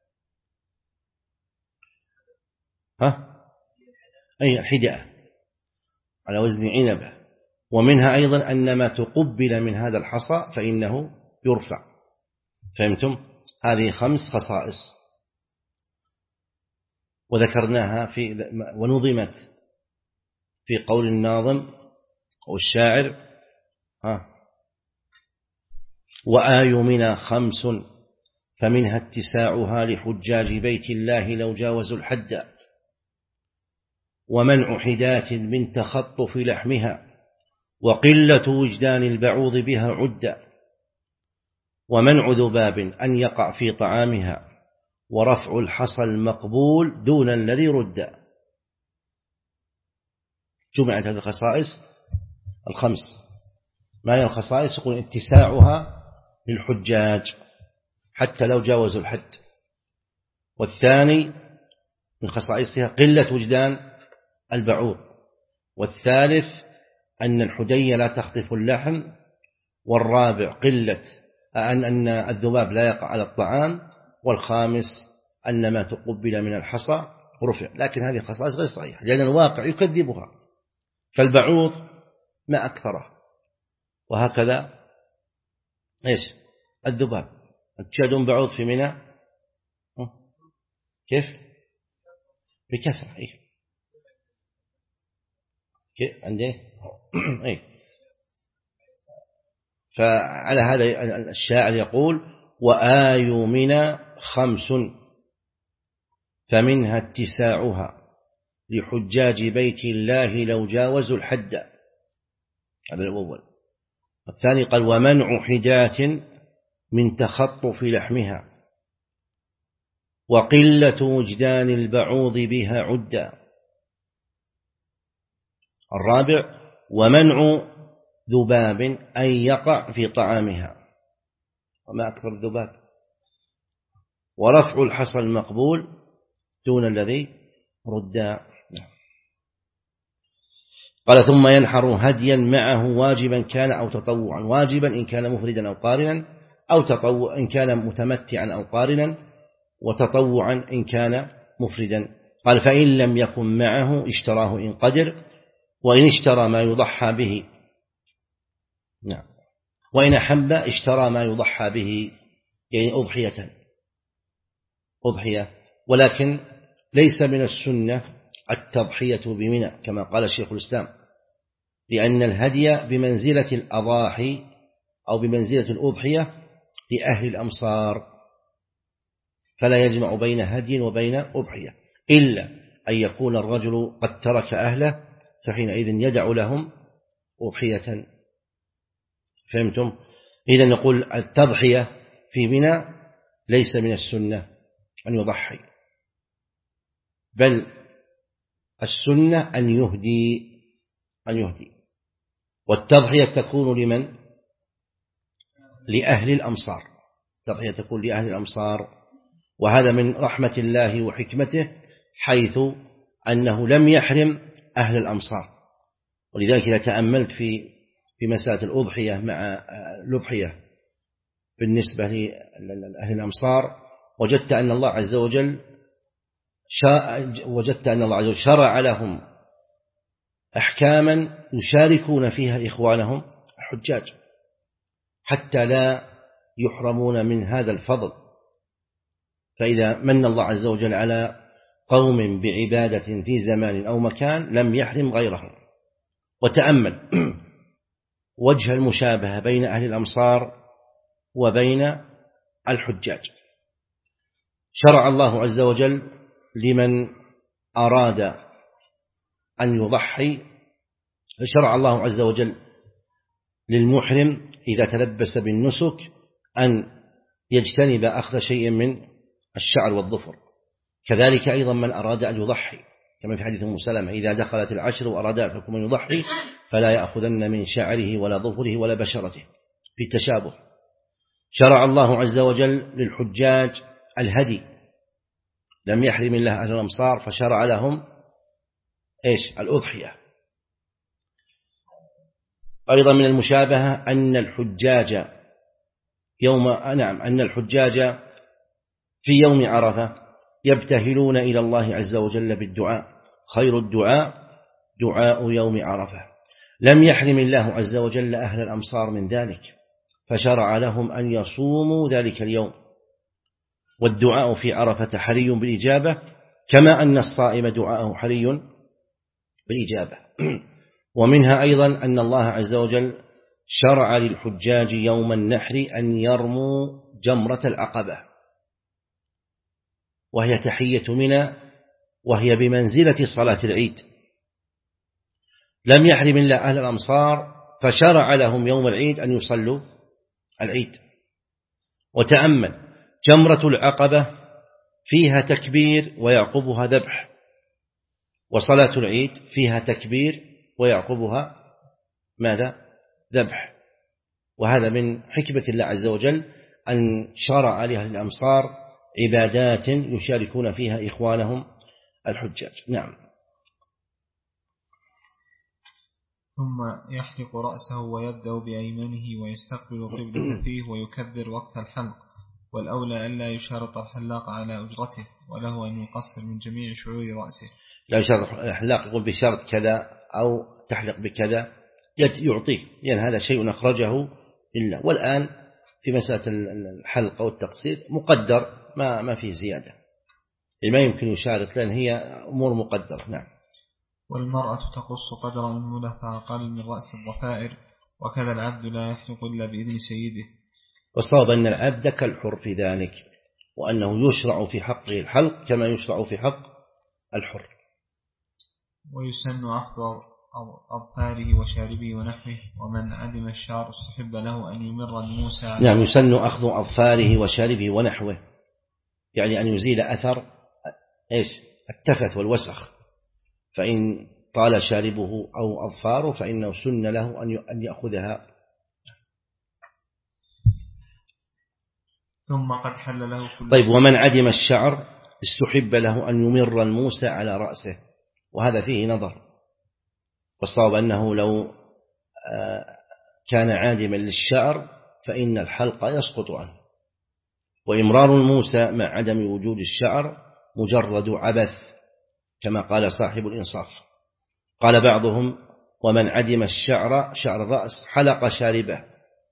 أي الحداء على وزن عنبة. ومنها أيضا أن ما تقبل من هذا الحصى فإنه يرفع. فهمتم؟ هذه 5 خصائص وذكرناها ونظمت في قول الناظم والشاعر وآي منا 5 فمنها اتساعها لحجاج بيت الله لو جاوزوا الحد. ومنع حداة من تخطف لحمها وقلة وجدان البعوض بها عدة ومنع ذباب أن يقع في طعامها ورفع الحصى المقبول دون الذي رد. جمعت هذه الخصائص الخمس. ما هي الخصائص؟ يقول اتساعها للحجاج حتى لو جاوزوا الحد. والثاني من خصائصها قلة وجدان البعوض. والثالث أن الحدية لا تخطف اللحم. والرابع قلة أن الذباب لا يقع على الطعام. والخامس أن ما تقبل من الحصى رفع. لكن هذه خصائص غير صحيحة لأن الواقع يكذبها. فالبعوض ما أكثره. وهكذا إيش الذباب. تشاهدون بعوض في منى كيف بكثرة. كيف عندي فعلى هذا الشاعر يقول وآي منى 5 فمنها اتساعها لحجاج بيت الله لو جاوزوا الحد. هذا الأول. الثاني قال ومنع حداة من تخطف لحمها وقلة وجدان البعوض بها عدا. الرابع ومنع ذباب أن يقع في طعامها وما أكثر الذباب. ورفع الحصى المقبول دون الذي ردا. قال ثم ينحر هديا معه واجبا كان أو تطوعا. واجبا إن كان مفردا أو قارنا أو تطوع إن كان متمتعا أو قارنا وتطوعا إن كان مفردا. قال فإن لم يكن معه اشتراه إن قدر وإن اشترى ما يضحى به نعم وإن أحب اشترى ما يضحى به يعني أضحية. ولكن ليس من السنة التضحية بمنى كما قال الشيخ الإسلام لأن الهدي بمنزلة الأضاحي أو بمنزلة الأضحية لأهل الأمصار فلا يجمع بين هدي وبين أضحية إلا أن يكون الرجل قد ترك أهله فحينئذ يدع لهم أضحية. فهمتم؟ إذن نقول التضحية في منى ليس من السنة أن يضحي بل السنة أن يهدي. والتضحية تكون لمن؟ لأهل الأمصار. التضحية تكون لأهل الأمصار. وهذا من رحمة الله وحكمته حيث أنه لم يحرم أهل الأمصار. ولذلك إذا تأملت في مسألة الأضحية مع الأضحية بالنسبة لأهل الأمصار وجدت أن الله عز وجل شرع لهم أحكاما يشاركون فيها إخوانهم الحجاج حتى لا يحرمون من هذا الفضل. فإذا من الله عز وجل على قوم بعبادة في زمان أو مكان لم يحرم غيرهم. وتأمل وجه المشابهة بين أهل الأمصار وبين الحجاج. شرع الله عز وجل لمن أراد أن يضحي شرع الله عز وجل للمحرم إذا تلبس بالنسك أن يجتنب أخذ شيء من الشعر والظفر. كذلك أيضا من أراد أن يضحي كما في حديث أم سلمة إذا دخلت العشر وأراد أحدكم أن يضحي فلا يأخذن من شعره ولا ظفره ولا بشرته في التشابه. شرع الله عز وجل للحجاج الهدي لم يحرم الله أهل الأمصار فشرع لهم الأضحية. أيضا من المشابهة أن الحجاج في يوم عرفة يبتهلون إلى الله عز وجل بالدعاء. خير الدعاء دعاء يوم عرفة. لم يحرم الله عز وجل أهل الأمصار من ذلك فشرع لهم أن يصوموا ذلك اليوم. والدعاء في عرفة حري بالإجابة كما أن الصائم دعاءه حري بالإجابة. ومنها أيضا أن الله عز وجل شرع للحجاج يوم النحر أن يرموا جمرة العقبة وهي تحية منى وهي بمنزلة صلاة العيد لم يحرم الله أهل الأمصار فشرع لهم يوم العيد أن يصلوا العيد. وتأمل جمرة العقبة فيها تكبير ويعقبها ذبح، وصلاة العيد فيها تكبير ويعقبها ماذا؟ ذبح. وهذا من حكمة الله عز وجل أن شرع لأهل الأمصار عبادات يشاركون فيها إخوانهم الحجاج. نعم. ثم يحلق رأسه ويبدأ بأيمنه ويستقبل قبلة فيه ويكبر وقت الحلق، والأولى ألا يشارط الحلاق على أجرته، وله أن يقصر من جميع شعور رأسه. لا يشارط الحلاق يقول بشرط كذا أو تحلق بكذا يعطيه، لأن هذا شيء أخرجه إلا. والآن في مسألة الحلق والتقصير مقدر، ما فيه زيادة، ما يمكن يشارط لأن هي أمور مقدرة. نعم. والمرأة تقص قدر أنملة فأقل من رأس الضفائر، وكذا العبد لا يحلق إلا بإذن سيده. والصواب أن العبد كالحر في ذلك، وأنه يشرع في حقه الحلق كما يشرع في حق الحر. ويسن أخذ أظفاره وشاربه ونحوه، ومن عدم الشعر استحب له أن يمر الموسى. نعم، يسن أخذ أظفاره وشاربه ونحوه، يعني أن يزيل أثر التفت والوسخ، فإن طال شاربه أو أظفاره فإنه سن له أن يأخذها. ثم قد حل له كل. طيب، ومن عدم الشعر استحب له أن يمر الموسى على رأسه، وهذا فيه نظر، والصواب أنه لو كان عادما للشعر فإن الحلق يسقط عنه، وإمرار الموسى مع عدم وجود الشعر مجرد عبث كما قال صاحب الإنصاف. قال بعضهم: ومن عدم الشعر شعر الرأس حلق شاربه.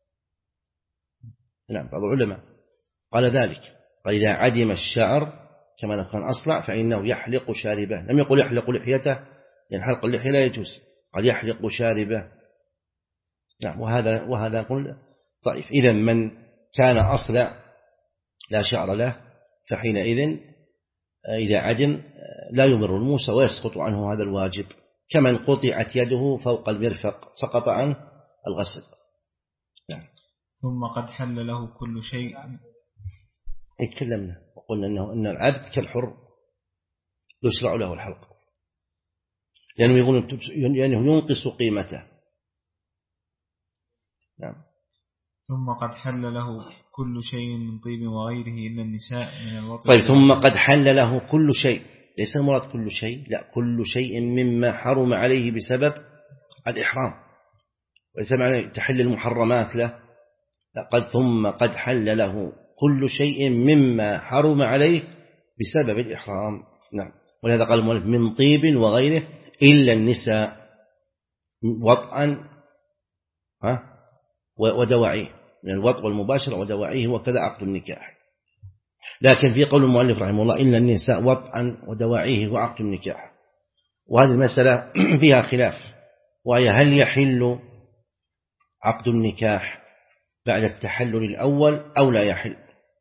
نعم، بعض العلماء قال ذلك، قال إذا عدم الشعر كما لو كان أصلع فإنه يحلق شاربه، لم يقل يحلق لحيته، لأن حلق اللحية لا يجوز، قال يحلق شاربه. نعم، وهذا قل ضعيف. إذا من كان أصلع لا شعر له فحينئذ إذا عدم لا يمر الموسى ويسقط عنه هذا الواجب، كمن قطعت يده فوق المرفق سقط عنه الغسل. نعم. ثم قد حل له كل شيء. اتكلمنا وقلنا أن العبد كالحر يشرع له الحلق، لأنه ينقص قيمته. نعم. ثم قد حل له كل شيء من طيب وغيره إلا النساء من الوطن. طيب، ثم قد حل له كل شيء، ليس المراد كل شيء، لا، كل شيء مما حرم عليه بسبب الإحرام، وليس معنى تحل المحرمات له، لا، قد ثم قد حل له كل شيء مما حرم عليه بسبب الإحرام. نعم. ولهذا قال المؤلف من طيب وغيره إلا النساء وطئا ودواعيه، من الوطء والمباشرة ودواعيه، وكذا عقد النكاح. لكن في قول المؤلف رحمه الله إلا النساء وطئا ودواعيه وعقد النكاح، وهذه المسألة فيها خلاف، وهي هل يحل عقد النكاح بعد التحلل الأول أو لا يحل؟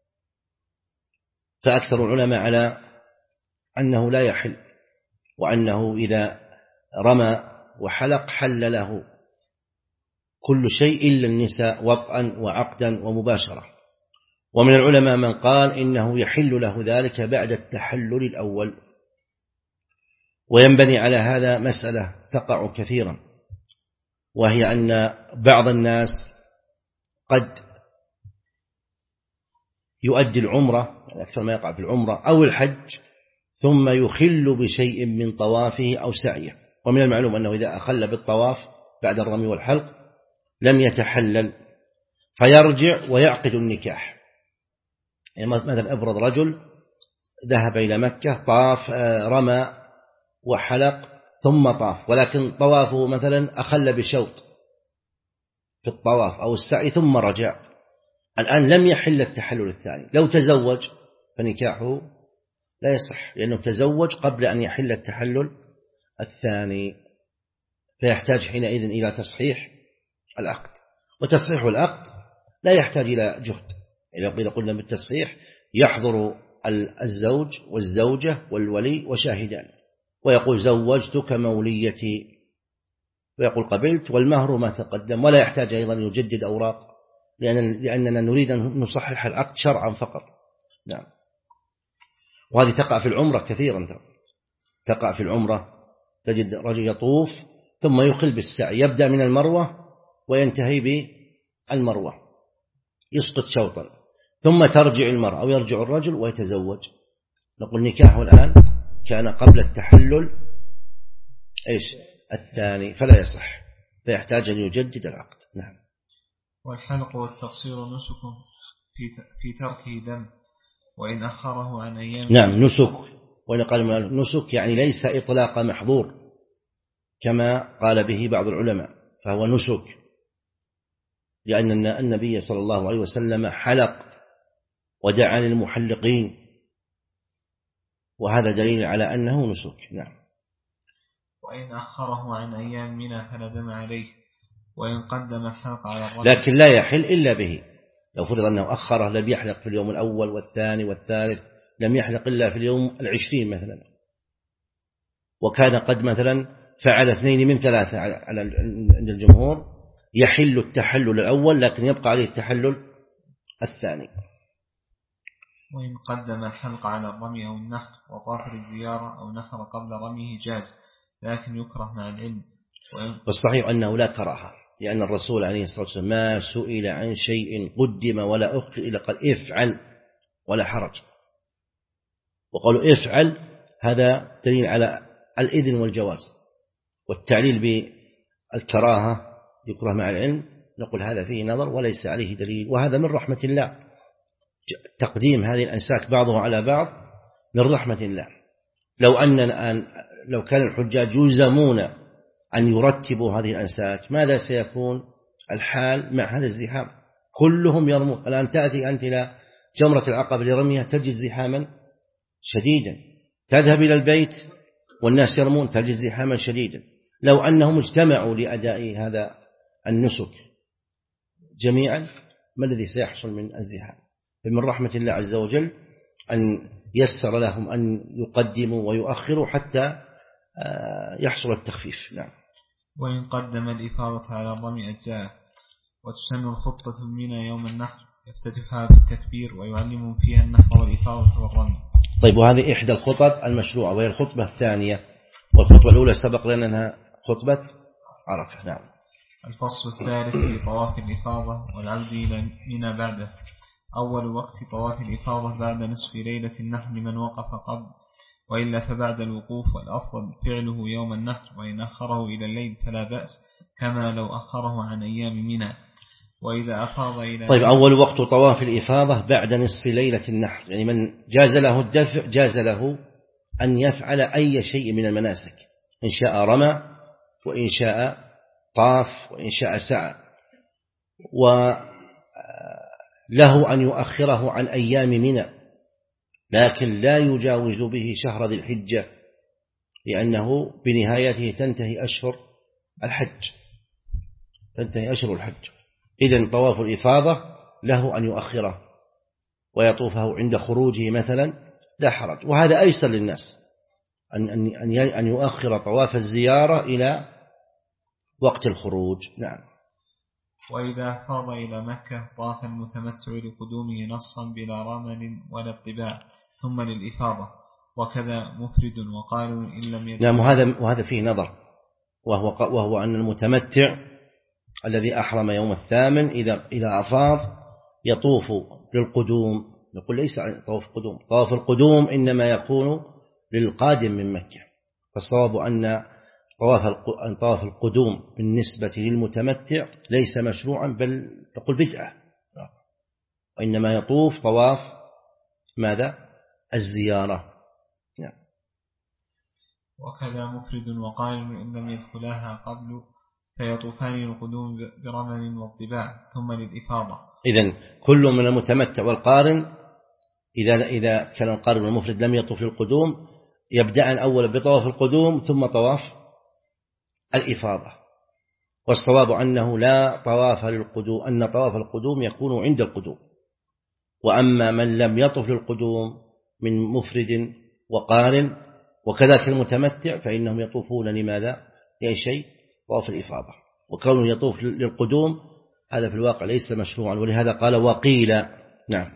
فأكثر العلماء على أنه لا يحل، وأنه إذا رمى وحلق حل له كل شيء إلا النساء وطئا وعقدا ومباشرة. ومن العلماء من قال إنه يحل له ذلك بعد التحلل الأول. وينبني على هذا مسألة تقع كثيرا، وهي أن بعض الناس قد يؤدي العمرة، أكثر ما يقع في العمرة أو الحج، ثم يخل بشيء من طوافه أو سعيه. ومن المعلوم أنه إذا أخل بالطواف بعد الرمي والحلق لم يتحلل، فيرجع ويعقد النكاح. يعني مثلا أبرز رجل ذهب إلى مكة، طاف، رمى وحلق ثم طاف، ولكن طوافه مثلا أخل بشوط في الطواف أو السعي ثم رجع، الآن لم يحل التحلل الثاني. لو تزوج فنكاحه لا يصح، لأنه تزوج قبل أن يحل التحلل الثاني، فيحتاج حينئذ إلى تصحيح العقد. وتصحيح العقد لا يحتاج إلى جهد، إذا قلنا بالتصحيح يحضر الزوج والزوجة والولي وشاهدان، ويقول زوجتك موليتي، ويقول قبلت، والمهر ما تقدم، ولا يحتاج أيضا يجدد أوراق، لأننا نريد أن نصحح العقد شرعا فقط. نعم. وهذه تقع في العمرة كثيرا، تقع في العمرة، تجد رجل يطوف ثم يخل بالسعي، يبدأ من المروة وينتهي بالمروة، يسقط شوطا، ثم ترجع المرأة أو يرجع الرجل ويتزوج. نقول نكاحه الآن كان قبل التحلل الثاني، فلا يصح، فيحتاج أن يجدد العقد. نعم. والحلق والتقصير نسك في تركه دم، وإن أخره عن أيام. نعم، نسك، وإن قال نسك يعني ليس إطلاق محظور كما قال به بعض العلماء، فهو نسك، لأن النبي صلى الله عليه وسلم حلق ودعا للمحلقين، وهذا دليل على أنه نسك. نعم. وإن أخره عن أيام منى فلا دم عليه، وإن قدم الحلق على الرجل. لكن لا يحل إلا به. لو فرض أنه أخره، لم يحلق في اليوم الأول والثاني والثالث، لم يحلق إلا في اليوم 20 مثلا، وكان قد مثلا فعل 2 من 3 عند الجمهور، يحل التحلل الأول لكن يبقى عليه التحلل الثاني. وإن قدم الحلق على الرمي أو النحر وطاف للزيارة أو نحر قبل رميه جاز، لكن يكره مع العلم. والصحيح أنه لا كراهة، لأن الرسول عليه الصلاة والسلام ما سئل عن شيء قدم ولا أخر إلا قال افعل ولا حرج، وقالوا افعل هذا دليل على الإذن والجواز، والتعليل بالكراهة يكره مع العلم نقول هذا فيه نظر وليس عليه دليل، وهذا من رحمة الله، تقديم هذه الأنساك بعضها على بعض من رحمة الله. لو كان الحجاج يلزمون أن يرتبوا هذه الأنساك، ماذا سيكون الحال مع هذا الزحام؟ كلهم يرمون. الآن تأتي أنت إلى جمرة العقبة لرميها تجد زحاما شديدا، تذهب إلى البيت والناس يرمون تجد زحاما شديدا. لو أنهم اجتمعوا لأداء هذا النسك جميعا، ما الذي سيحصل من الزحام؟ فمن رحمة الله عز وجل أن يسر لهم أن يقدموا ويؤخروا حتى يحصل التخفيف. نعم. وإن قدم الإفاضة على الرمي أجزاء، وتسن الخطة منى يوم النحر، يفتتحها بالتكبير ويعلم فيها النحر والإفاضة والرمي. طيب، وهذه إحدى الخطب المشروعة، وهي الخطبة الثانية، والخطبة الأولى سبق لنا أنها خطبة عرفة. نعم. الفصل الثالث في طواف الإفاضة والعود إلى منى بعده. أول وقت طواف الإفاضة بعد نصف ليلة النحر لمن وقف قبل، وإلا فبعد الوقوف، والأفضل فعله يوم النحر، وإن أخره إلى الليل فلا بأس، كما لو أخره عن أيام منى. وإذا أفاض إلى طيب، أول وقت طواف الإفاضة بعد نصف ليلة النحر، يعني من جاز له الدفع جاز له أن يفعل أي شيء من المناسك، إن شاء رمى، وإن شاء طاف، وإن شاء سعى، وله أن يؤخره عن أيام منى، لكن لا يجاوز به شهر ذي الحجة، لأنه بنهايته تنتهي أشهر الحج. إذن طواف الإفاضة له أن يؤخره ويطوفه عند خروجه مثلا، لا حرج، وهذا أيسر للناس أن يؤخر طواف الزيارة إلى وقت الخروج. نعم. وإذا أفاض إلى مكة طاف المتمتع لقدومه نصا بلا رمل ولا اطباع، ثم للإفاضة، وكذا مفرد، وقالوا إن لم يدخل. نعم. وهذا فيه نظر، وهو أن المتمتع الذي أحرم يوم الثامن إذا أفاض يطوف للقدوم، نقول ليس طواف قدوم، طواف القدوم إنما يكون للقادم من مكة، فالصواب أن طواف القدوم بالنسبة للمتمتع ليس مشروعا، بل نقول بدعة، وإنما يطوف طواف ماذا؟ الزيارة. نعم. وكذا مفرد، وقالوا إن لم يدخلها قبل فيطوفان القدوم برمل والطباع، ثم للإفاضة. إذن كل من المتمتع والقارن، إذا كان القارن والمفرد لم يطوف القدوم، يبدأ أولا بطواف القدوم ثم طواف الإفاضة، والصواب أنه لا طواف للقدوم، أن طواف القدوم يكون عند القدوم. وأما من لم يطف للقدوم من مفرد وقارن وكذلك المتمتع، فإنهم يطوفون لماذا؟ لأي شيء؟ طواف الإفاضة. وكونه يطوف للقدوم هذا في الواقع ليس مشروعا، ولهذا قال وقيل. نعم.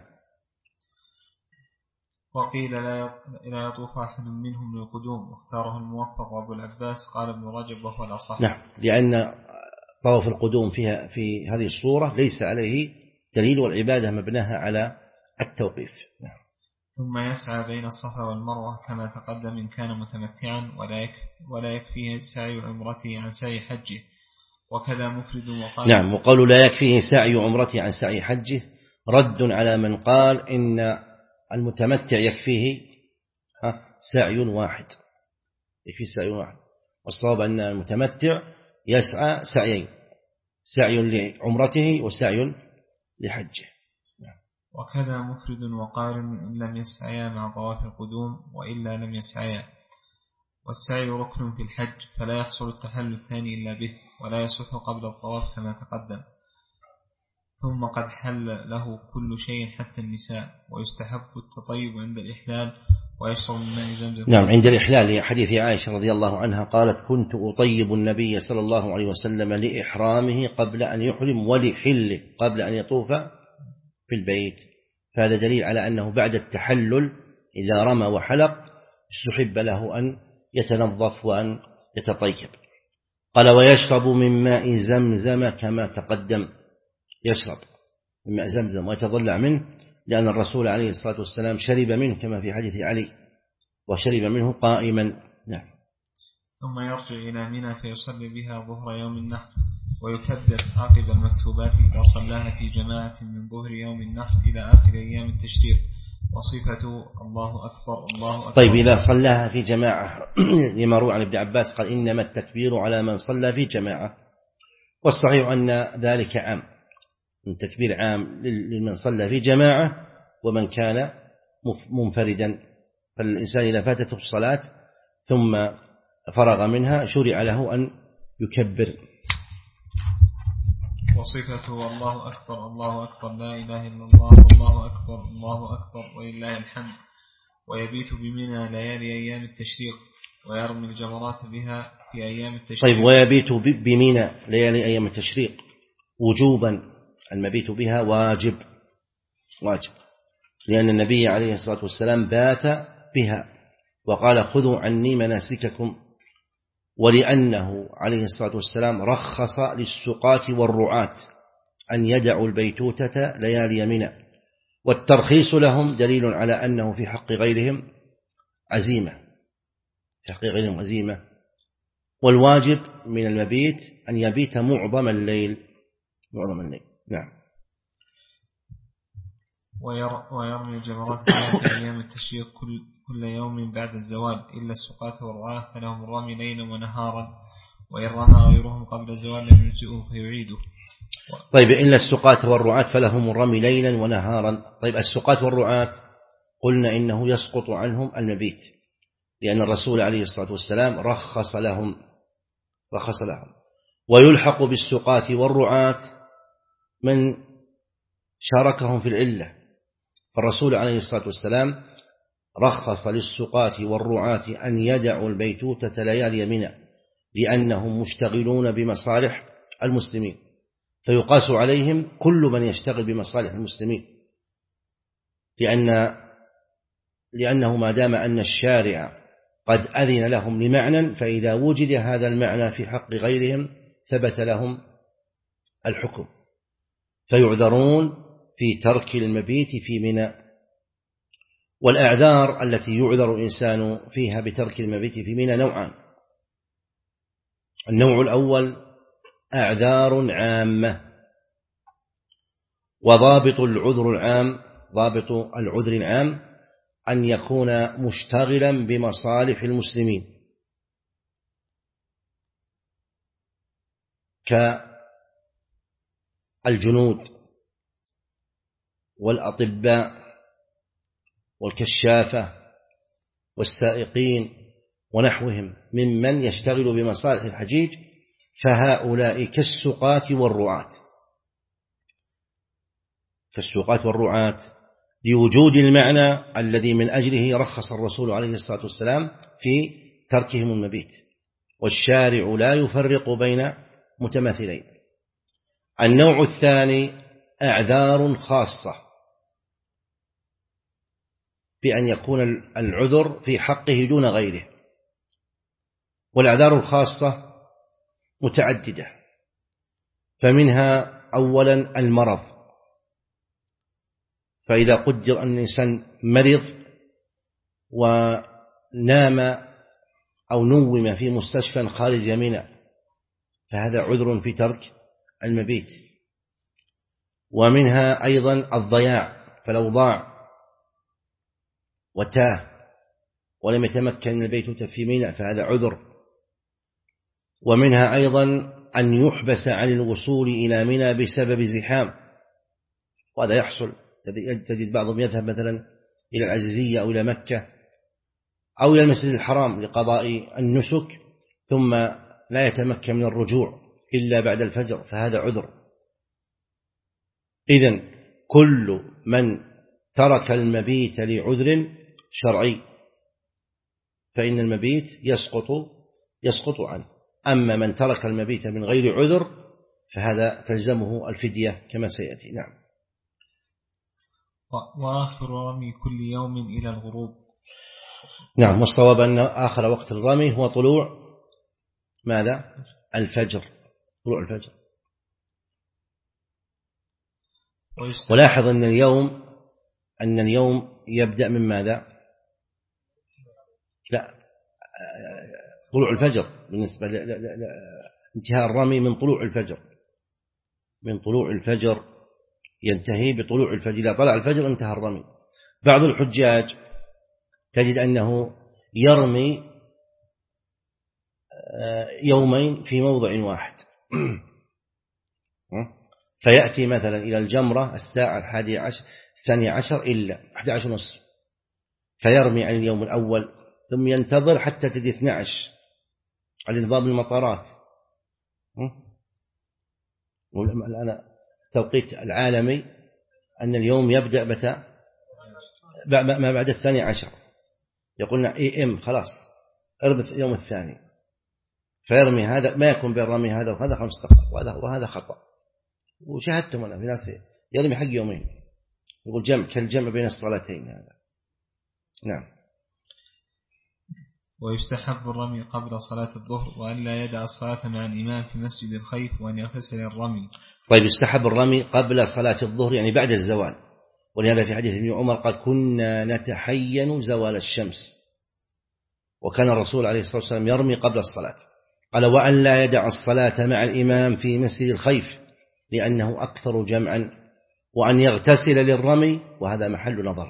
وقيل لا يطوف أحد منهم للقدوم، واختاره الموفق وأبو العباس قال ابن رجب وهو الأصح. نعم، لأن طواف القدوم فيها في هذه الصورة ليس عليه دليل، والعبادة مبناها على التوقيف. نعم. ثم يسعى بين الصفا والمروة كما تقدم إن كان متمتعا، ولا يكفيه سعي عمرته عن سعي حجه، وكذا مفرد وقال. نعم، وقالوا لا يكفيه سعي عمرته عن سعي حجه رد على من قال إن المتمتع يكفيه سعي واحد، يكفيه سعي واحد. والصواب أن المتمتع يسعى سعيين، سعي لعمرته وسعي لحجه. وكذا مفرد وقارن إن لم يسعيا مع طواف القدوم، وإلا لم يسعيا. والسعي ركن في الحج، فلا يحصل التحلل الثاني إلا به، ولا يصح قبل الطواف كما تقدم. ثم قد حل له كل شيء حتى النساء، ويستحب التطيب عند الإحلال، ويشرب من ماء زمزم. نعم، عند الإحلال. حديث عائشة رضي الله عنها قالت كنت أطيب النبي صلى الله عليه وسلم لإحرامه قبل أن يحرم ولحله قبل أن يطوف في البيت. فهذا دليل على أنه بعد التحلل إذا رمى وحلق استحب له أن يتنظف وأن يتطيب. قال ويشرب من ماء زمزم كما تقدم، يشرب من ماء زمزم ويتضلع منه، لأن الرسول عليه الصلاة والسلام شرب منه كما في حديث علي، وشرب منه قائما. نعم. ثم يرجع إلى منى فيصلي بها ظهر يوم النحر، ويكبر عقب المكتوبات إذا صلاها في جماعة من ظهر يوم النحر إلى آخر أيام التشريق، وصفته الله أكبر الله أكبر. طيب، إذا صلاها في جماعة لما روى عن ابن عباس قال إنما التكبير على من صلى في جماعة، والصحيح أن ذلك عام، التكبير عام لمن صلى في جماعة ومن كان منفردا. فالإنسان إذا فاتته الصلاة ثم فرغ منها شرع له أن يكبر. وصفته الله أكبر الله أكبر لا إله إلا الله الله أكبر الله أكبر ولله الحمد. ويبيت بمنى ليالي أيام التشريق، ويرمي الجمرات بها في أيام التشريق. طيب، ويبيت بمنى ليالي أيام التشريق وجوبا، المبيت بها واجب، لأن النبي عليه الصلاة والسلام بات بها وقال خذوا عني مناسككم، ولأنه عليه الصلاة والسلام رخص للسقاة والرعاة أن يدعوا البيتوتة ليالي منى، والترخيص لهم دليل على أنه في حق غيرهم عزيمة، في حق غيرهم عزيمة. والواجب من المبيت أن يبيت معظم الليل. نعم. ويرمي الجمرات في أيام التشريق كل يوم بعد الزوال، إلا السقاة والرعاة فلهم الرمي ليلا ونهارا، وإن رمى غيرهم قبل الزوال لم يجزئه فيعيده. طيب، إلا السقاة والرعاة فلهم الرمي ليلا ونهارا. طيب، السقاة والرعاة قلنا إنه يسقط عنهم المبيت، لأن الرسول عليه الصلاة والسلام رخص لهم. ويلحق بالسقاة والرعاة من شاركهم في العلة، فالرسول عليه الصلاة والسلام رخص للسقاة والرعاة أن يدعوا البيتوتة ليالي منى لأنهم مشتغلون بمصالح المسلمين، فيقاس عليهم كل من يشتغل بمصالح المسلمين، لأنه ما دام أن الشارع قد أذن لهم لمعنى، فإذا وجد هذا المعنى في حق غيرهم ثبت لهم الحكم، فيعذرون في ترك المبيت في منى. والأعذار التي يعذر الإنسان فيها بترك المبيت في منى نوعان. النوع الأول أعذار عامة، وضابط العذر العام أن يكون مشتغلا بمصالح المسلمين، كالجنود والأطباء والكشافة والسائقين ونحوهم ممن يشتغل بمصالح الحجيج، فهؤلاء كالسقاة والرعاة لوجود المعنى الذي من أجله رخص الرسول عليه الصلاة والسلام في تركهم المبيت. والشارع لا يفرق بين متماثلين. النوع الثاني أعذار خاصة، بأن يكون العذر في حقه دون غيره. والأعذار الخاصة متعددة، فمنها أولا المرض، فإذا قدر أن الإنسان مرض ونام أو نوم في مستشفى خارج منى فهذا عذر في ترك المبيت. ومنها أيضا الضياع، فلو ضاع وتاه ولم يتمكن من البيت في منى فهذا عذر. ومنها أيضا أن يحبس عن الوصول إلى منى بسبب زحام، وهذا يحصل، تجد بعضهم يذهب مثلا إلى العزيزية أو إلى مكة أو إلى المسجد الحرام لقضاء النسك ثم لا يتمكن من الرجوع إلا بعد الفجر فهذا عذر. إذن كل من ترك المبيت لعذر شرعي فإن المبيت يسقط عنه. أما من ترك المبيت من غير عذر فهذا تلزمه الفدية كما سيأتي. نعم. وآخر رمي كل يوم إلى الغروب. نعم، والصواب أن آخر وقت الرمي هو طلوع ماذا؟ الفجر، طلوع الفجر. ولاحظ أن اليوم يبدأ من ماذا؟ لا، طلوع الفجر بالنسبة انتهاء الرمي من طلوع الفجر، من طلوع الفجر ينتهي بطلوع الفجر، إذا طلع الفجر انتهى الرمي. بعض الحجاج تجد أنه يرمي يومين في موضع واحد فيأتي مثلا إلى الجمرة الساعة 11 إلا 11:30 فيرمي عن اليوم الأول ثم ينتظر حتى تجي 12 على نظام المطارات. الآن التوقيت العالمي أن اليوم يبدأ ما بعد 12 يقولنا AM خلاص اربط اليوم الثاني، فيرمي هذا ما يكون بين رمي هذا وهذا 5 دقائق وهذا خطأ. وشاهدتم أنا في ناس يرمي حق يومين، يقول كالجمع بين الصلاتين هذا. نعم. ويستحب الرمي قبل صلاة الظهر وأن لا يدع الصلاة مع الإمام في مسجد الخيف وأن يغتسل الرمي. طيب، يستحب الرمي قبل صلاة الظهر يعني بعد الزوال، ولهذا في حديث ابن عمر قال كنا نتحين زوال الشمس، وكان الرسول عليه الصلاة والسلام يرمي قبل الصلاة. قال وأن لا يدع الصلاة مع الإمام في مسجد الخيف لأنه أكثر جمعا، وأن يغتسل للرمي وهذا محل نظر.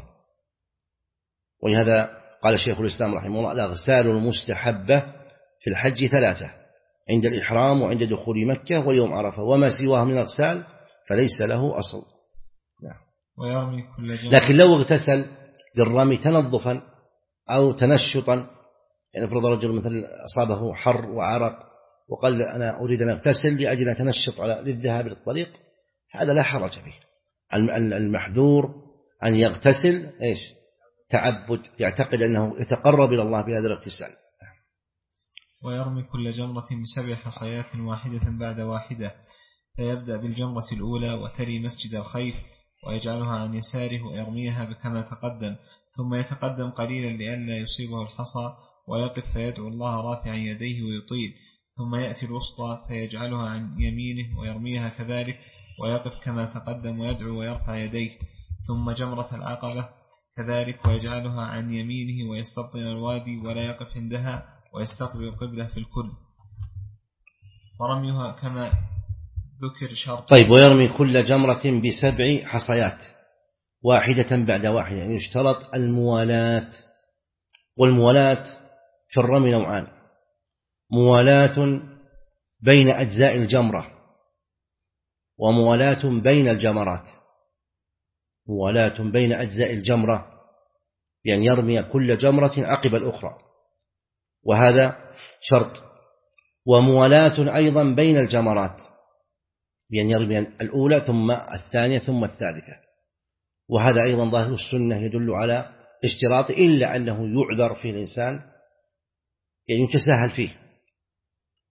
ولهذا قال الشيخ الإسلام رحمه الله الأغسال المستحبة في الحج 3 عند الإحرام وعند دخول مكة ويوم عرفة، وما سواها من الأغسال فليس له أصل. ويرمي كل جمعة. لكن لو اغتسل للرمي تنظفا أو تنشطا، يعني افرض رجل مثلا أصابه حر وعرق وقال أنا أريد أن أغتسل لأجل أن أتنشط للذهاب للطريق، هذا لا حرج فيه. المحذور أن يغتسل تعبد، يعتقد أنه يتقرب إلى الله بهذا الاغتسال. ويرمي كل جمرة ب7 حصيات واحدة بعد واحدة، فيبدأ بالجمرة الأولى وتري مسجد الخيف ويجعلها عن يساره ويرميها كما تقدم، ثم يتقدم قليلا لئلا يصيبه الحصى ويقف فيدعو الله رافعا يديه ويطيل، ثم يأتي الوسطى فيجعلها عن يمينه ويرميها كذلك ويقف كما تقدم ويدعو ويرفع يديه، ثم جمرة العقبة كذلك ويجعلها عن يمينه ويستبطن الوادي ولا يقف عندها ويستقبل القبلة في الكل، ورميها كما ذكر شرط. طيب، ويرمي كل جمرة ب7 حصيات واحدة بعد واحدة، يعني يشترط الموالاة. والموالاة في الرمي نوعان: موالاة بين أجزاء الجمرة وموالاة بين الجمرات. موالاة بين أجزاء الجمرة يعني يرمي كل جمرة عقب الأخرى، وهذا شرط. وموالاة أيضا بين الجمرات يعني يرمي الأولى ثم الثانية ثم الثالثة، وهذا أيضا ظاهر السنة يدل على اشتراط، إلا أنه يعذر فيه الإنسان يعني يتساهل فيه،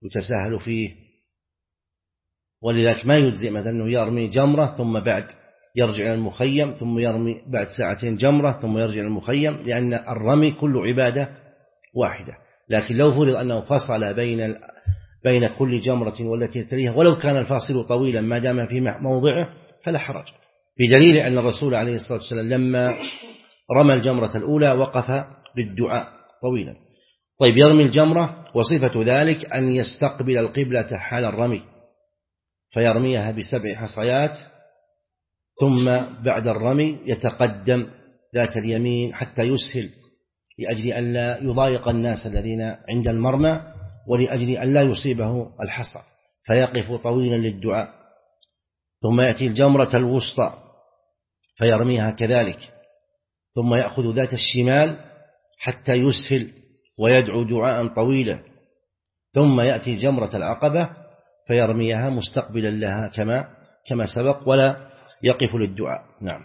يتساهل فيه، ولذلك ما يجزئ مثلا أنه يرمي جمرة ثم بعد يرجع إلى المخيم، ثم يرمي بعد ساعتين جمرة ثم يرجع إلى المخيم، لأن الرمي كل عبادة واحدة. لكن لو فرض أنه فصل بين كل جمرة والتي تليها ولو كان الفاصل طويلا ما دام في موضعه فلا حرج، بدليل أن الرسول عليه الصلاة والسلام لما رمى الجمرة الأولى وقف للدعاء طويلا. طيب، يرمي الجمرة وصفة ذلك أن يستقبل القبلة حال الرمي فيرميها ب7 حصيات، ثم بعد الرمي يتقدم ذات اليمين حتى يسهل، لأجل أن لا يضايق الناس الذين عند المرمى، ولأجل أن لا يصيبه الحصى، فيقف طويلا للدعاء. ثم يأتي الجمرة الوسطى فيرميها كذلك، ثم يأخذ ذات الشمال حتى يسهل ويدعو دعاء طويلا، ثم يأتي جمرة العقبة فيرميها مستقبلا لها كما سبق، ولا يقف للدعاء. نعم.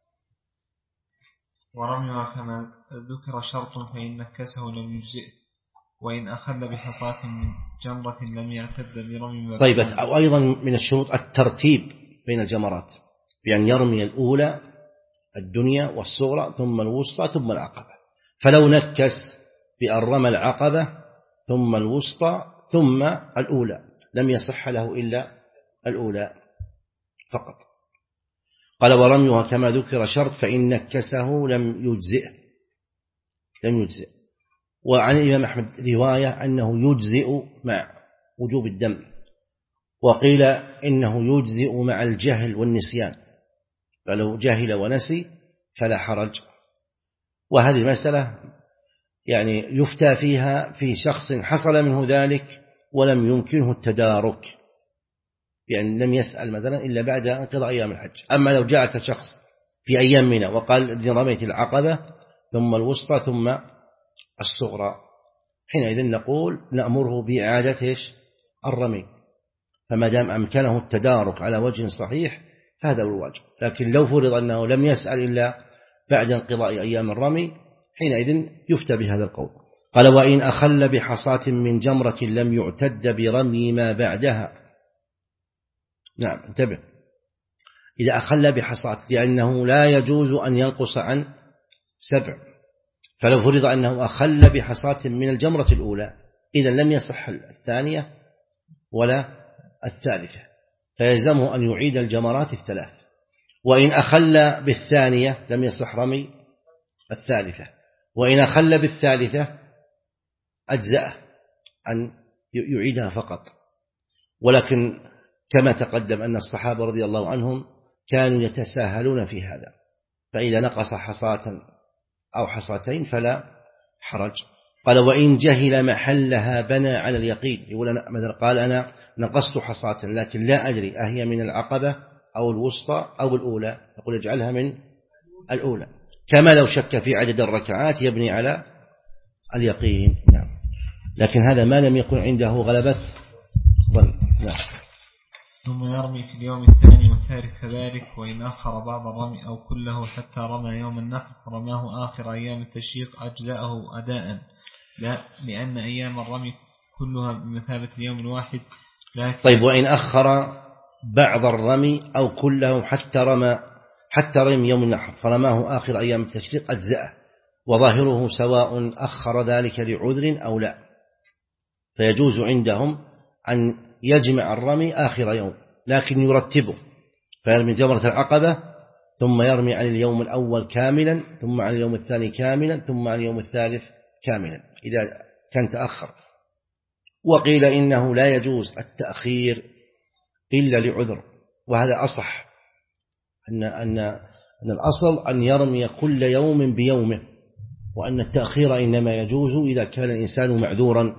ورميها كما ذكر شرط فإن نكسه لم يجزئ، وإن أخل بحصاة من جمرة لم يعتد برمي. طيب، أو أيضا من الشروط الترتيب بين الجمرات، بأن يرمي الأولى الدنيا والصغرى ثم الوسطى ثم العقبة، فلو نكس بأن رمى العقبة ثم الوسطى ثم الأولى لم يصح له إلا الأولى فقط. قال ورميها كما ذكر شرط فإن نكسه لم يجزئ. وعن الإمام أحمد رواية أنه يجزئ مع وجوب الدم، وقيل إنه يجزئ مع الجهل والنسيان، فلو جهل ونسي فلا حرج. وهذه مسألة يعني يفتى فيها في شخص حصل منه ذلك ولم يمكنه التدارك، يعني لم يسأل مثلا إلا بعد انقضاء أيام الحج. أما لو جاءك شخص في أيام منى وقال رميت العقبة ثم الوسطى ثم الصغرى، حينئذ نقول نأمره بإعادة الرمي، فما دام أمكنه التدارك على وجه صحيح فهذا هو الواجب. لكن لو فرض أنه لم يسأل إلا بعد انقضاء أيام الرمي حينئذ يفتى بهذا القول. قال وإن أخل بحصاة من جمرة لم يعتد برمي ما بعدها. نعم، انتبه، إذا أخل بحصاة، لأنه لا يجوز أن ينقص عن 7، فلو فرض أنه أخل بحصاة من الجمرة الأولى إذا لم يصح الثانية ولا الثالثة، فيلزمه أن يعيد الجمرات 3. وإن أخل بالثانية لم يصح رمي الثالثة، وإن أخل بالثالثة أجزأه أن يعيدها فقط. ولكن كما تقدم أن الصحابة رضي الله عنهم كانوا يتساهلون في هذا، فإذا نقص حصاة أو حصتين فلا حرج. قال وإن جهل محلها بنى على اليقين، يقول مثلا قال أنا نقصت حصاة لكن لا أدري أهي من العقبة أو الوسطى أو الأولى، يقول اجعلها من الأولى، كما لو شك في عدد الركعات يبني على اليقين. نعم، لكن هذا ما لم يكن عنده غلبة ظن. نعم. ثم يرمي في اليوم الثاني والثالث كذلك، وإن أخر بعض الرمي أو كله حتى رمى يوم النحر فرماه آخر أيام التشريق أجزاءه أداء، لا لأن أيام الرمي كلها بمثابة اليوم الواحد. طيب، وإن أخر بعض الرمي أو كله حتى رمي يوم النحر فرماه آخر أيام التشريق أجزاءه، وظاهره سواء أخر ذلك لعذر أو لا، فيجوز عندهم أن يجمع الرمي آخر يوم لكن يرتبه، فيرمي جمرة العقبة ثم يرمي عن اليوم الأول كاملا، ثم عن اليوم الثاني كاملا، ثم عن اليوم الثالث كاملا إذا كان تأخر. وقيل إنه لا يجوز التأخير إلا لعذر، وهذا أصح، أن الأصل أن يرمي كل يوم بيومه، وأن التأخير إنما يجوز إذا كان الإنسان معذورا،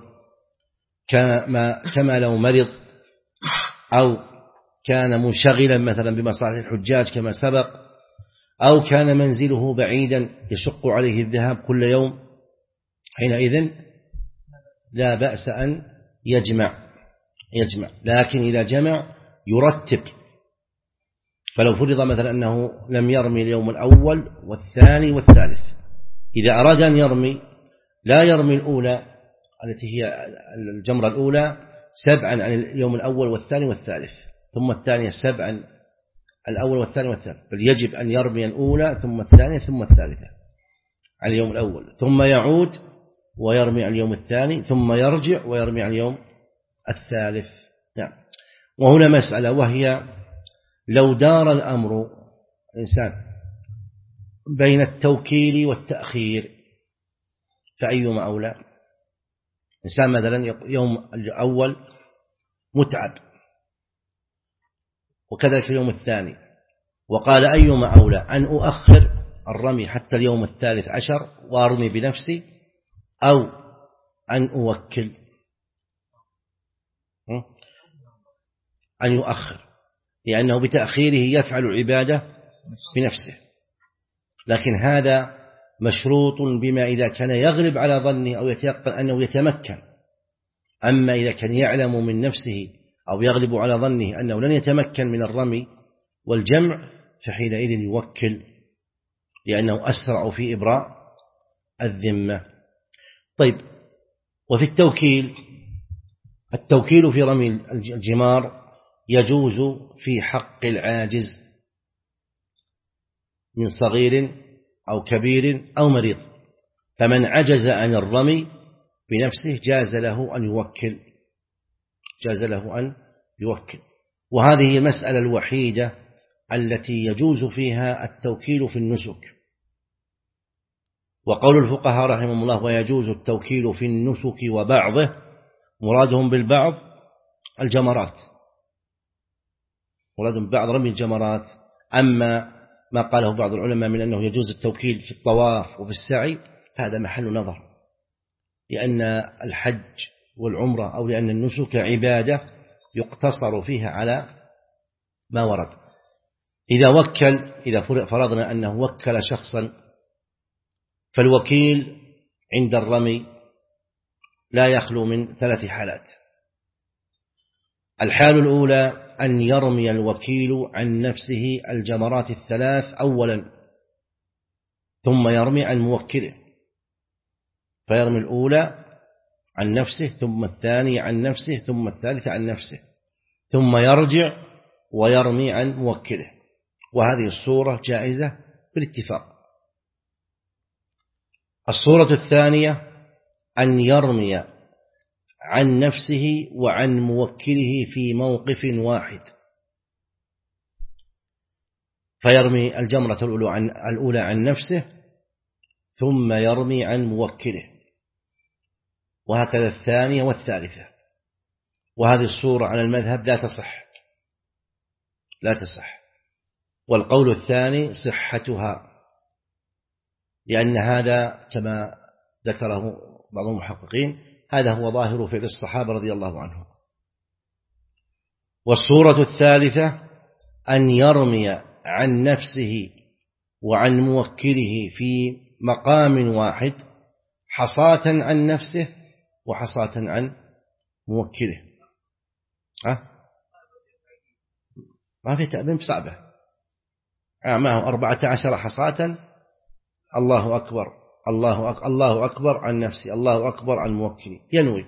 كما لو مرض أو كان منشغلا مثلا بمصالح الحجاج كما سبق، أو كان منزله بعيدا يشق عليه الذهاب كل يوم، حينئذ لا بأس أن يجمع. لكن إذا جمع يرتب، فلو فرض مثلا أنه لم يرمي اليوم الأول والثاني والثالث، إذا أراد أن يرمي لا يرمي الأولى التي هي الجمرة الأولى 7 عن اليوم الأول والثاني والثالث، ثم الثانية 7 عن الأول والثاني والثالث، بل يجب أن يرمي الأولى ثم الثانية ثم الثالثة على اليوم الأول، ثم يعود ويرمي على اليوم الثاني، ثم يرجع ويرمي على اليوم الثالث. نعم. وهنا مسألة، وهي لو دار الأمر إنسان بين التوكيل والتأخير فأيما أولى؟ إنسان مثلا يوم الأول متعب وكذلك اليوم الثاني، وقال أيما أولى أن أؤخر الرمي حتى اليوم الثالث عشر وأرمي بنفسي أو أن أوكل؟ أن يؤخر، لأنه بتأخيره يفعل عبادة بنفسه، لكن هذا مشروط بما إذا كان يغلب على ظنه أو يتيقن أنه يتمكن. أما إذا كان يعلم من نفسه أو يغلب على ظنه أنه لن يتمكن من الرمي والجمع فحينئذ يوكل، لأنه أسرع في إبراء الذمة. طيب، وفي التوكيل في رمي الجمار يجوز في حق العاجز من صغير أو كبير أو مريض، فمن عجز عن الرمي بنفسه جاز له أن يوكل. وهذه المسألة الوحيدة التي يجوز فيها التوكيل في النسك. وقول الفقهاء رحمهم الله ويجوز التوكيل في النسك وبعضه، مرادهم بالبعض الجمرات، مرادهم بعض رمي الجمرات. أما ما قاله بعض العلماء من أنه يجوز التوكيل في الطواف وفي السعي هذا محل نظر، لأن الحج والعمرة أو لأن النسك عبادة يقتصر فيها على ما ورد. إذا فرضنا أنه وكل شخصا، فالوكيل عند الرمي لا يخلو من 3 حالات. الحال الأولى أن يرمي الوكيل عن نفسه الجمرات 3 أولا، ثم يرمي عن موكله، فيرمي الأولى عن نفسه، ثم الثانية عن نفسه، ثم الثالثة عن نفسه، ثم يرجع ويرمي عن موكله، وهذه الصورة جائزة بالاتفاق. الصورة الثانية أن يرمي عن نفسه وعن موكله في موقف واحد، فيرمي الجمرة الأولى عن نفسه ثم يرمي عن موكله، وهكذا الثانية والثالثة. وهذه الصورة على المذهب لا تصح، والقول الثاني صحتها، لأن هذا كما ذكره بعض المحققين هذا هو ظاهر فعل الصحابة رضي الله عنهم. والصورة الثالثة أن يرمي عن نفسه وعن موكله في مقام واحد، حصاة عن نفسه وحصاة عن موكله. ما في تأمين بصعبة، معه 14 حصاة، الله أكبر الله أكبر عن نفسي، الله أكبر عن موكلي، ينوي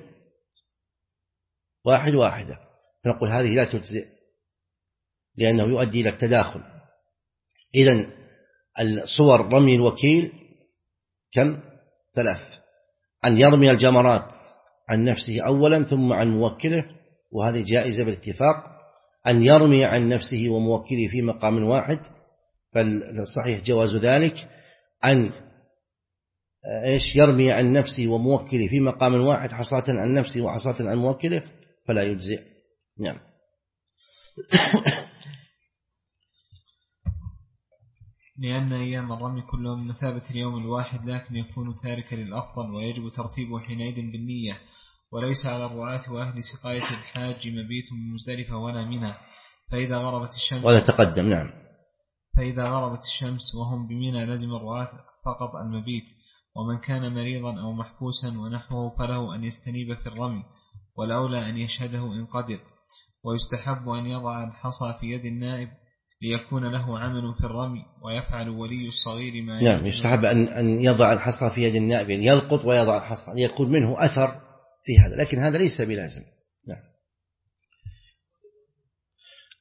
واحدة، فنقول هذه لا تجزئ لأنه يؤدي إلى التداخل. إذن الصور رمي الوكيل كم؟ 3: أن يرمي الجمرات عن نفسه أولا ثم عن موكله، وهذه جائزة بالاتفاق. أن يرمي عن نفسه وموكله في مقام واحد، فالصحيح جواز ذلك. أن يرمي عن نفسه وموكله في مقام واحد، حصاة عن نفسه وحصاة عن موكله، فلا يجزئ. نعم. لأن أيام الرمي كلها من مثابة اليوم الواحد، لكن يكون تاركا للأفضل، ويجب ترتيبه حينئذ بالنية، وليس على الرعاة وأهل سقاية الحاج مبيت من مزدلفة ولا منى. فإذا غربت الشمس ولا تقدم. نعم. فإذا غربت الشمس وهم بمنى لزم الرعاة فقط المبيت، ومن كان مريضا أو محبوسا ونحوه فله أن يستنيب في الرمي، والأولى أن يشهده إن قدر. ويستحب أن يضع الحصى في يد النائب ليكون له عمل في الرمي، ويفعل ولي الصغير ما نعم. يستحب أن يضع الحصى في يد النائب، يعني يلقط ويضع الحصى، يكون منه أثر في هذا، لكن هذا ليس بلازم. نعم.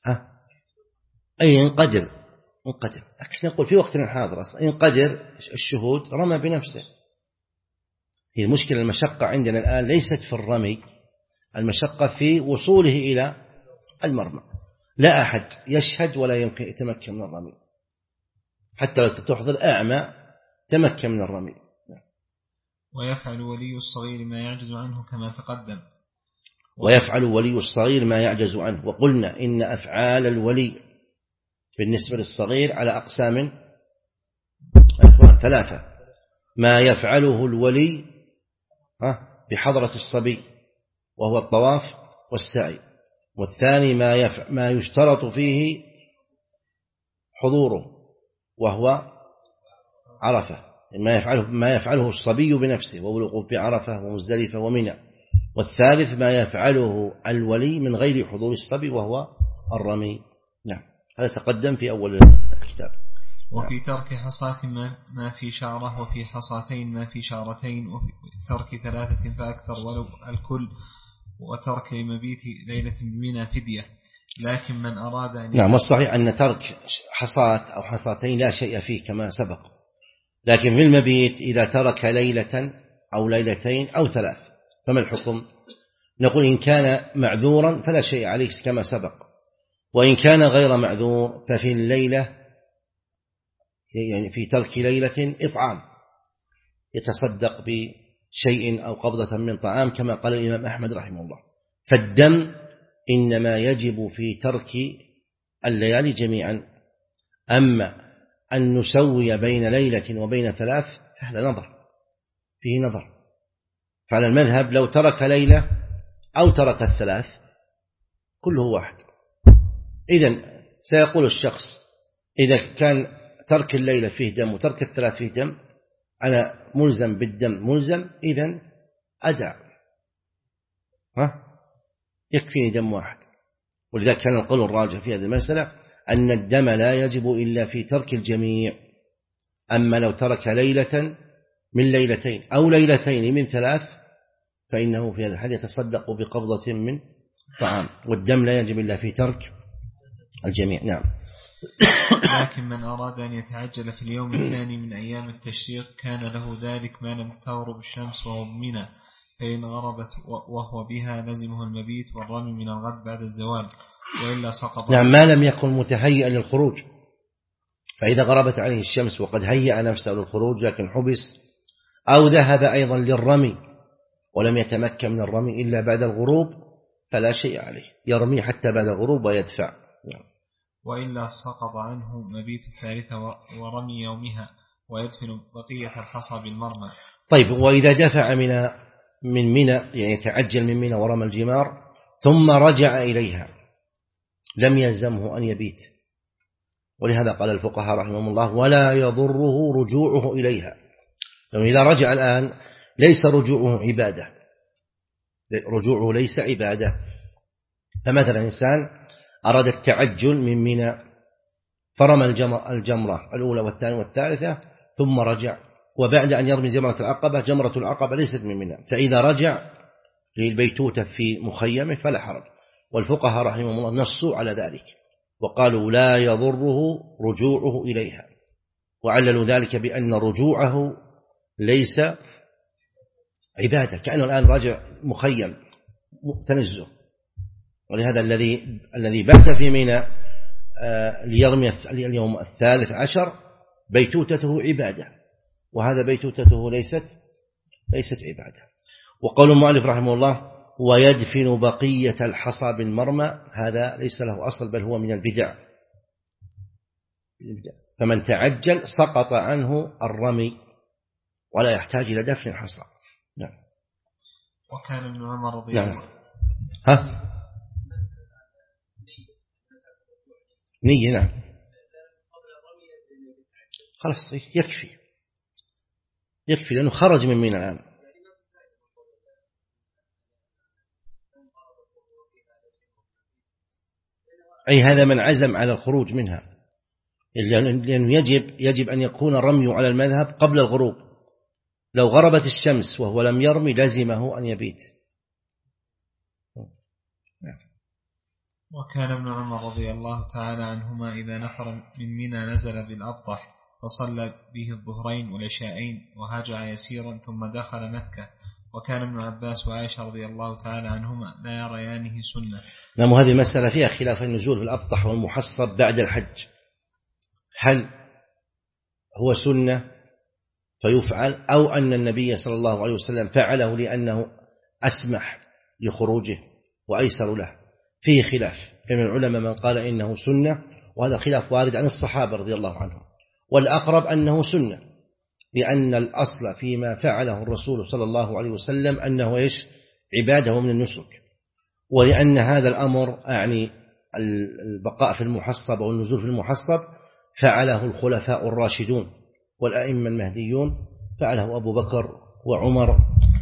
أي إن قدر لكن نقول في وقتنا الحاضر إن قدر الشهود رمى بنفسه. هي المشكلة المشقة عندنا الآن ليست في الرمي، المشقة في وصوله إلى المرمى. لا أحد يشهد ولا يمكن يتمكن من الرمي، حتى لو تحضر أعمى تمكن من الرمي. ويفعل ولي الصغير ما يعجز عنه كما تقدم. ويفعل ولي الصغير ما يعجز عنه. وقلنا إن أفعال الولي بالنسبة للصغير على أقسام 3: ما يفعله الولي بحضرة الصبي وهو الطواف والسعي، والثاني ما يشترط فيه حضوره وهو عرفة، ما يفعله الصبي بنفسه وهو الوقوف بعرفة ومزدلفة ومنى، والثالث ما يفعله الولي من غير حضور الصبي وهو الرمي. نعم، هذا تقدم في أول الكتاب. وفي ترك حصاة ما في شعرة، وفي حصاتين ما في شعرتين، وفي ترك 3 فأكثر ولو الكل، وترك مبيت ليلة بمنى فدية. لكن من أراد أن نعم، والصحيح أن ترك حصاة أو حصاتين لا شيء فيه كما سبق، لكن في المبيت إذا ترك ليلة أو ليلتين أو 3 فما الحكم؟ نقول إن كان معذورا فلا شيء عليه كما سبق، وإن كان غير معذور ففي الليلة يعني في ترك ليلة إطعام، يتصدق بشيء أو قبضة من طعام كما قال الإمام أحمد رحمه الله. فالدم إنما يجب في ترك الليالي جميعا، أما أن نسوي بين ليلة وبين 3 هذا نظر، فيه نظر. فعلى المذهب لو ترك ليلة أو ترك 3 كله واحد. إذن سيقول الشخص إذا كان ترك الليلة فيه دم وترك 3 فيه دم، أنا ملزم بالدم ملزم، إذن أدع يكفيني دم واحد. ولذلك كان القول الراجح في هذه المسألة أن الدم لا يجب إلا في ترك الجميع. أما لو ترك ليلة من ليلتين أو ليلتين من 3 فإنه في هذا الحال يتصدق بقبضة من طعام، والدم لا يجب إلا في ترك الجميع. نعم. لكن من أراد أن يتعجل في اليوم الثاني من أيام التشريق كان له ذلك ما لم تغرب الشمس وهو بمنى، فإن غربت وهو بها لزمه المبيت والرمي من الغد بعد الزوال، وإلا سقط. نعم، ما لم يكن متهيئا للخروج، فإذا غربت عليه الشمس وقد هيأ نفسه للخروج لكن حبس، أو ذهب أيضا للرمي ولم يتمكن من الرمي إلا بعد الغروب فلا شيء عليه، يرمي حتى بعد الغروب ويدفع. وإلا سقط عنه مبيت الثالثة ورمي يومها، ويدفن بقية الحصى بالمرمى. طيب، وإذا دفع من منى يعني يتعجل من منى ورمى الجمار ثم رجع إليها لم يلزمه أن يبيت، ولهذا قال الفقهاء رحمهم الله ولا يضره رجوعه إليها، لأنه إذا رجع الآن ليس رجوعه عبادة، رجوعه ليس عبادة. فمثلا إنسان أراد التعجل من منى فرمى الجمرة الأولى والثانية والثالثة ثم رجع، وبعد أن يرمي جمرة العقبة ليست من منى، فإذا رجع للبيتوتة في مخيمه فلا حرج. والفقهاء رحمهم الله نصوا على ذلك وقالوا لا يضره رجوعه إليها، وعللوا ذلك بأن رجوعه ليس عبادة، كأنه الآن راجع مخيم تنزه. ولهذا الذي بات في منى ليرمي اليوم 13 بيتوتته عبادة، وهذا بيتوتته ليست عبادة. وقول المؤلف رحمه الله ويدفن بقية الحصى بالمرمى، هذا ليس له أصل بل هو من البدع، فمن تعجل سقط عنه الرمي ولا يحتاج إلى دفن الحصى. نعم. وكان ابن عمر رضي الله عنه نية. نعم، خلاص يكفي لأنه خرج من منى الآن. أي هذا من عزم على الخروج منها، لأنه يجب أن يكون الرمي على المذهب قبل الغروب. لو غربت الشمس وهو لم يرمي لزمه أن يبيت. وكان ابن عمر رضي الله تعالى عنهما إذا نفر من منى نزل بالأبطح فصلى به الظهرين والعشاءين وهاجع يسيرا ثم دخل مكة. وكان ابن عباس وعائشة رضي الله تعالى عنهما لا يريانه سنة. نعم. هذه مسألة فيها خلاف النزول في الأبطح والمحصب بعد الحج، هل هو سنة فيفعل أو أن النبي صلى الله عليه وسلم فعله لأنه أسمح لخروجه وأيسر له؟ فيه خلاف من العلماء، من قال إنه سنة، وهذا خلاف وارد عن الصحابة رضي الله عنهم، والأقرب أنه سنة، لأن الأصل فيما فعله الرسول صلى الله عليه وسلم أنه عبادة من النسك، ولأن هذا الأمر يعني البقاء في المحصب أو النزول في المحصب فعله الخلفاء الراشدون والأئمة المهديون، فعله أبو بكر وعمر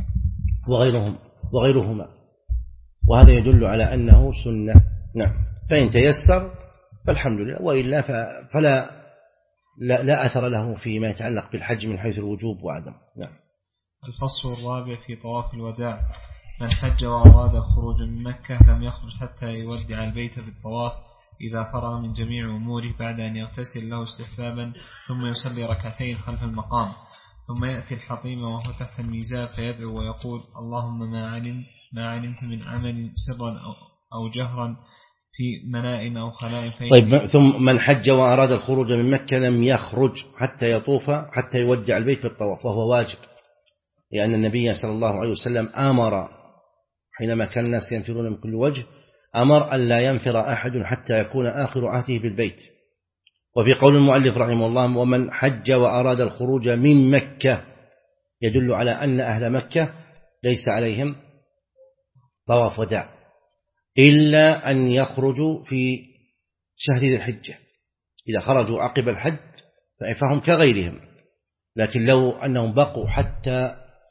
وغيرهما، وهذا يدل على أنه سنة. نعم. فإن تيسر فالحمد لله، وإلا فلا لا أثر له فيما يتعلق بالحج من حيث الوجوب وعدم. نعم. الفصل الرابع في طواف الوداع. من حج وأراد الخروج من مكة لم يخرج حتى يودع البيت بالطواف إذا فرغ من جميع أموره بعد أن يغتسل له استحبابا، ثم يصلي ركعتين خلف المقام، ثم يأتي الحطيم وهو تحت الميزاب فيدعو ويقول اللهم ما علمت من عمل سرا أو جهرا في مناء أو خلاء. طيب، ثم من حج وأراد الخروج من مكة لم يخرج حتى يطوف حتى يودع البيت بالطواف، وهو واجب، لأن النبي صلى الله عليه وسلم أمر حينما كان الناس ينفرون من كل وجه، أمر أن لا ينفر أحد حتى يكون آخر عهده بالبيت. وفي قول المؤلف رحمه الله ومن حج وأراد الخروج من مكة، يدل على أن أهل مكة ليس عليهم طواف وداع إلا أن يخرجوا في شهر ذي الحجة. إذا خرجوا عقب الحج فهم كغيرهم، لكن لو أنهم بقوا حتى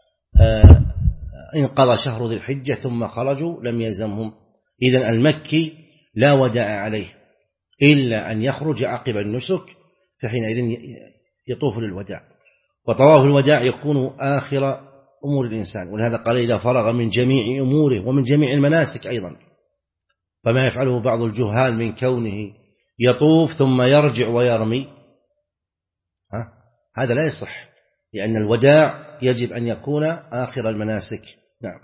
انقضى شهر ذي الحجة ثم خرجوا لم يلزمهم. إذن المكي لا وداع عليه إلا أن يخرج عقب النسك، فحينئذ يطوف للوداع. وطواف الوداع يكون آخر أمور الإنسان، ولهذا قال إذا فرغ من جميع أموره ومن جميع المناسك أيضا. فما يفعله بعض الجهال من كونه يطوف ثم يرجع ويرمي، هذا لا يصح، لأن الوداع يجب أن يكون آخر المناسك. نعم.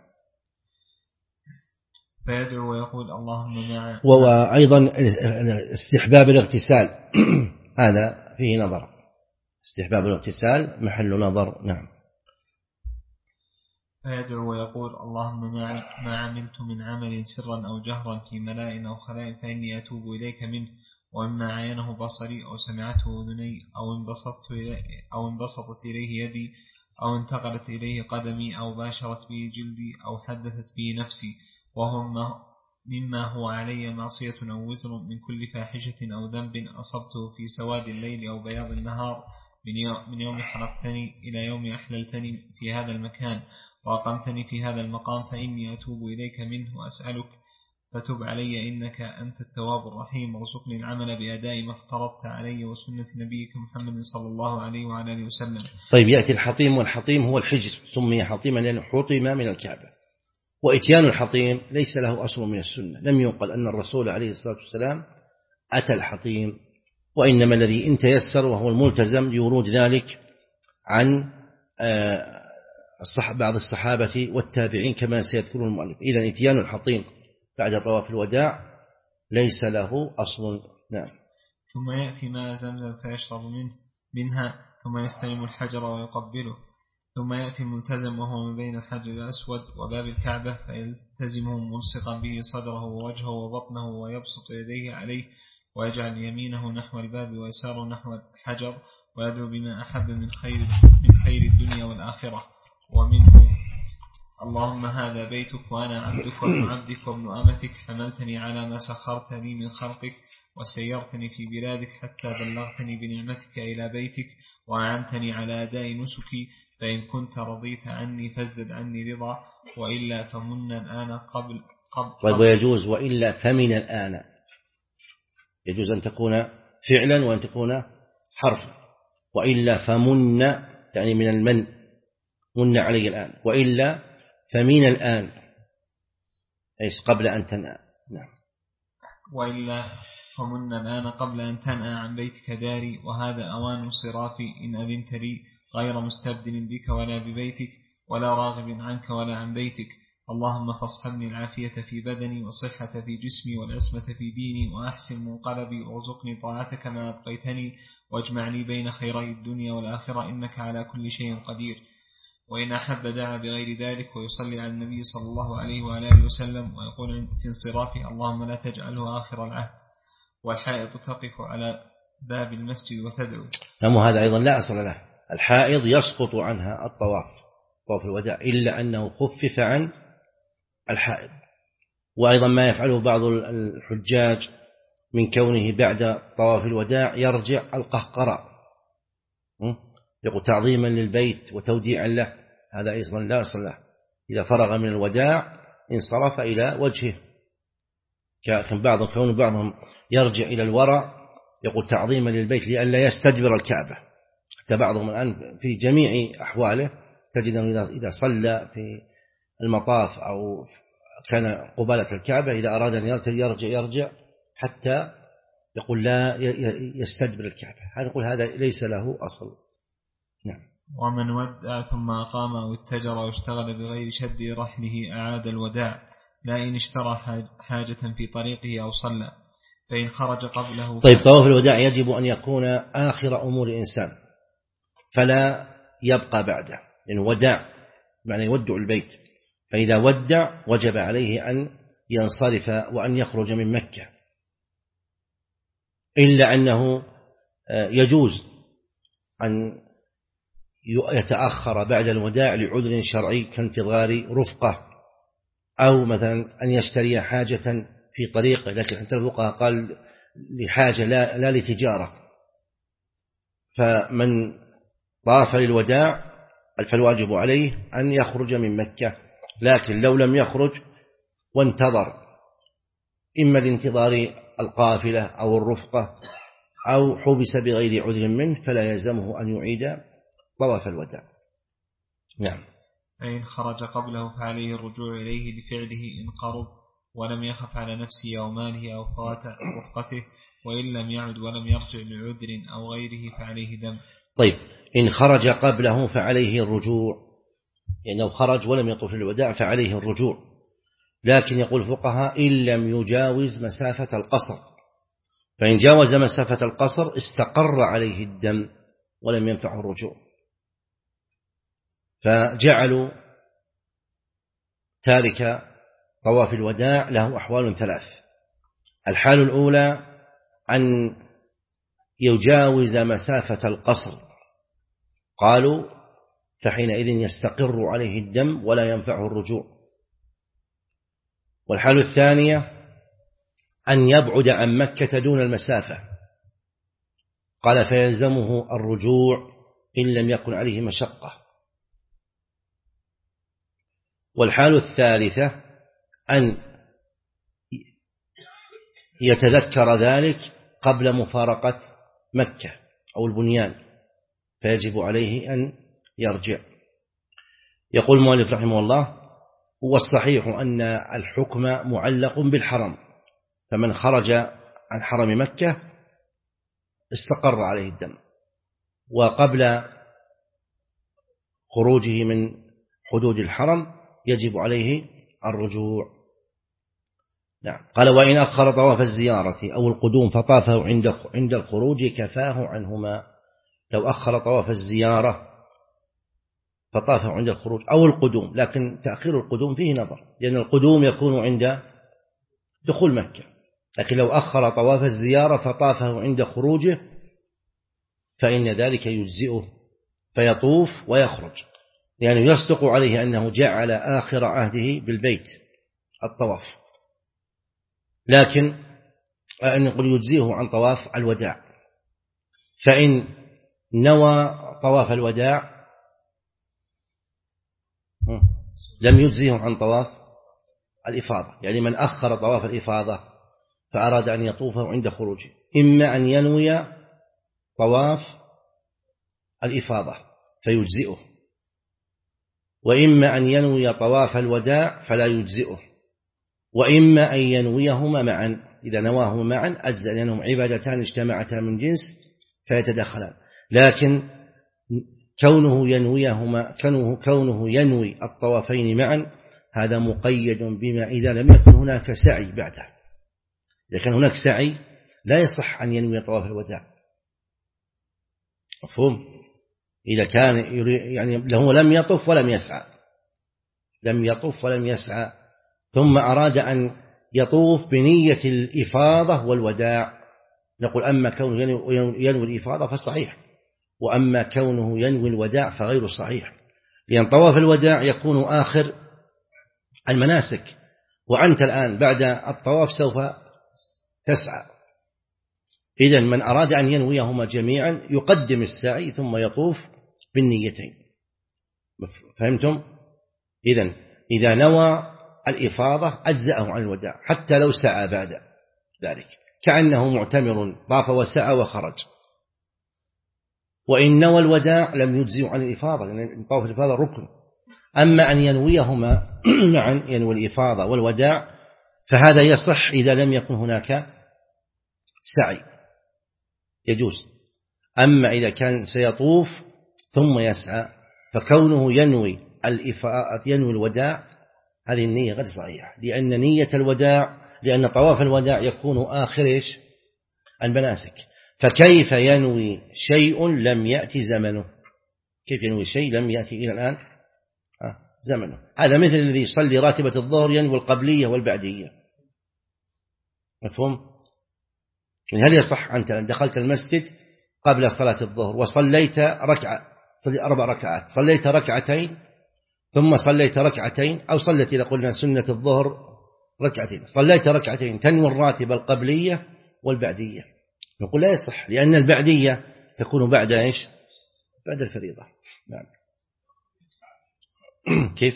فيدعو ويقول اللهم معه. وأيضا استحباب الاغتسال هذا فيه نظر، استحباب الاغتسال محل نظر. نعم. فيدعو ويقول اللهم ما عملت من عمل سرا أو جهرا في ملاء أو خلاء فإني أتوب إليك منه، وإما عينه بصري أو سمعته أذني أو انبسطت إليه يدي أو انتقلت إليه قدمي أو باشرت به جلدي أو حدثت به نفسي، وهو مما هو علي معصية أو وزر من كل فاحشة أو ذنب أصبته في سواد الليل أو بياض النهار من يوم خلقتني إلى يوم أحللتني في هذا المكان وأقمتني في هذا المقام، فإني أتوب إليك منه وأسألك فتب علي إنك أنت التواب الرحيم، وارزقني العمل بأداء ما افترضت علي وسنة نبيك محمد صلى الله عليه وعلى آله وسلم. طيب، يأتي الحطيم، والحطيم هو الحجر، سمي حطيما لأنه حطم من الكعبة. وإتيان الحطيم ليس له أصل من السنة، لم ينقل أن الرسول عليه الصلاة والسلام أتى الحطيم، وإنما الذي إن تيسر وهو الملتزم لورود ذلك عن بعض الصحابة والتابعين كما سيذكرون المؤلف. إذن إتيان الحطيم بعد طواف الوداع ليس له أصل. نعم. ثم يأتي ماء زمزم فيشرب منها ثم يستلم الحجر ويقبله، ثم يأتي الملتزم وهو من بين الحجر الأسود وباب الكعبة فيلتزمه ملصقا به صدره ووجهه وبطنه ويبسط يديه عليه ويجعل يمينه نحو الباب ويساره نحو الحجر ويدعو بما أحب من خير الدنيا والآخرة، ومنه اللهم هذا بيتك وأنا عبدك وابن عبدك وابن أمتك، حملتني على ما سخرت لي من خلقك وسيرتني في بلادك حتى بلغتني بنعمتك إلى بيتك وأعنتني على أداء نسكي، فإن كنت رضيت عني فازدد عني رضا وإلا فمن الآن قبل. ويجوز وإلا فمن الآن، يجوز أن تكون فعلا وأن تكون حرفا. وإلا فمن يعني من المن، من علي الآن، وإلا فمن الآن، إيش قبل أن تنام. نعم. وإلا فمن الآن قبل أن تنأى عن بيتك داري، وهذا أوان انصرافي إن أذنت لي، غير مستبدل بك ولا ببيتك، ولا راغب عنك ولا عن بيتك. اللهم فاصحبني العافية في بدني، والصحة في جسمي، والعصمة في ديني، وأحسن منقلبي، وارزقني طاعتك ما أبقيتني، واجمعني بين خيري الدنيا والآخرة، إنك على كل شيء قدير. وإن أحب دعا بغير ذلك، ويصلي على النبي صلى الله عليه وآله وسلم، ويقول في انصرافه: اللهم لا تجعله آخر العهد. والحائض تقف على باب المسجد وتدعو. نعم، هذا أيضا لا أصل له. الحائض يسقط عنها الطواف، طواف الوداع، إلا أنه خفف عن الحائض. وأيضا ما يفعله بعض الحجاج من كونه بعد طواف الوداع يرجع القهقراء، يقول تعظيما للبيت وتوديعا له، هذا أيضا لا أصل له. إذا فرغ من الوداع انصرف إلى وجهه، كان بعضهم يرجع إلى الوراء يقول تعظيما للبيت لئلا يستدبر الكعبة. حتى بعضهم الآن في جميع أحواله تجد إذا صلى في المطاف أو كان قبالة الكعبة، إذا أراد أن يرجع حتى يقول لا يستدبر الكعبة. نقول هذا ليس له أصل. نعم. ومن ودع ثم أقام أو اتجر واشتغل بغير شد رحله أعاد الوداع، لا إن اشترى حاجة في طريقه أو صلى، فإن خرج قبله. طيب، طواف الوداع يجب أن يكون آخر أمور الإنسان، فلا يبقى بعده، لأنه وداع معنى يودع البيت، فإذا ودع وجب عليه أن ينصرف وأن يخرج من مكة، إلا أنه يجوز أن يتأخر بعد الوداع لعذر شرعي كانتظار رفقة، أو مثلا أن يشتري حاجة في طريقه، لكن حتى الفقهاء قال لحاجة لا لتجارة. فمن طاف للوداع فالواجب عليه أن يخرج من مكة، لكن لو لم يخرج وانتظر إما لانتظار القافلة أو الرفقة أو حبس بغير عذر منه فلا يلزمه أن يعيد طواف الوداع. نعم. فإن خرج قبله فعليه الرجوع إليه لفعله إن قرب ولم يخف على نفسه أو ماله أو فوات رفقته، وإن لم يعد ولم يرجع لعذر أو غيره فعليه دم. طيب، إن خرج قبله فعليه الرجوع، يعني لو خرج ولم يطوف الوداع فعليه الرجوع، لكن يقول الفقهاء إن لم يجاوز مسافة القصر، فإن جاوز مسافة القصر استقر عليه الدم ولم ينفعه الرجوع. فجعلوا تارك طواف الوداع له أحوال ثلاث. الحال الأولى أن يجاوز مسافة القصر، قالوا فحينئذ يستقر عليه الدم ولا ينفعه الرجوع. والحال الثانية أن يبعد عن مكة دون المسافة، قال فيلزمه الرجوع إن لم يكن عليه مشقة. والحال الثالثة أن يتذكر ذلك قبل مفارقة مكة أو البنيان فيجب عليه أن يرجع. يقول المؤلف رحمه الله: والصحيح أن الحكم معلق بالحرم، فمن خرج عن حرم مكة استقر عليه الدم، وقبل خروجه من حدود الحرم يجب عليه الرجوع. نعم. قال: وإن أخر طواف الزيارة أو القدوم فطافه عند الخروج كفاه عنهما. لو أخر طواف الزيارة فطافه عند الخروج أو القدوم، لكن تأخير القدوم فيه نظر، لأن القدوم يكون عند دخول مكة، لكن لو أخر طواف الزيارة فطافه عند خروجه فإن ذلك يجزئه فيطوف ويخرج، لأنه يعني يصدق عليه أنه جعل آخر عهده بالبيت الطواف، لكن أن يقول يجزئه عن طواف الوداع. فإن نوى طواف الوداع لم يجزئه عن طواف الإفاضة، يعني من أخر طواف الإفاضة فأراد أن يطوفه عند خروجه، إما أن ينوي طواف الإفاضة فيجزئه، وإما أن ينوي طواف الوداع فلا يجزئه، وإما أن ينويهما معا إذا نواهما معا أجزأ، لأنهم عبادتان اجتمعتا من جنس فيتدخلان. لكن كونه ينوي الطوافين معا هذا مقيد بما إذا لم يكن هناك سعي بعده. إذا كان هناك سعي لا يصح أن ينوي طواف الوداع، مفهوم؟ إذا كان يعني له لم يطف ولم يسعى ثم أراد أن يطوف بنية الإفاضة والوداع، نقول أما كونه ينوي الإفاضة فصحيح، وأما كونه ينوي الوداع فغير صحيح، لأن طواف الوداع يكون آخر المناسك، وأنت الآن بعد الطواف سوف تسعى. إذن من أراد أن ينويهما جميعا يقدم السعي ثم يطوف بالنيتين. فهمتم؟ إذن إذا نوى الإفاضة أجزأه عن الوداع حتى لو سعى بعد ذلك، كأنه معتمر طاف وسعى وخرج. وإن نوى الوداع لم يجزئ عن الإفاضة، لأن طواف الإفاضة ركن. أما أن ينويهما معا، ينوي الإفاضة والوداع، فهذا يصح إذا لم يكن هناك سعي، يجوز. أما إذا كان سيطوف ثم يسعى، فكونه ينوي الوداع هذه النية غير صحيحة، لأن نية الوداع، لأن طواف الوداع يكون آخر المناسك. فكيف ينوي شيء لم يأتي زمنه؟ كيف ينوي شيء لم يأتي إلى الآن زمنه؟ هذا مثل الذي يصلي راتبة الظهر ينوي القبلية والبعدية، مفهوم؟ هل يصح أنت دخلت المسجد قبل صلاة الظهر وصليت ركعة، صلي 4 ركعات، صليت ركعتين ثم صليت ركعتين، أو صليت إذا قلنا سنة الظهر ركعتين، صليت ركعتين تنوي الراتبة القبلية والبعدية؟ نقول لا يصح، لأن البعدية تكون بعد إيش؟ بعد الفريضة. نعم. كيف؟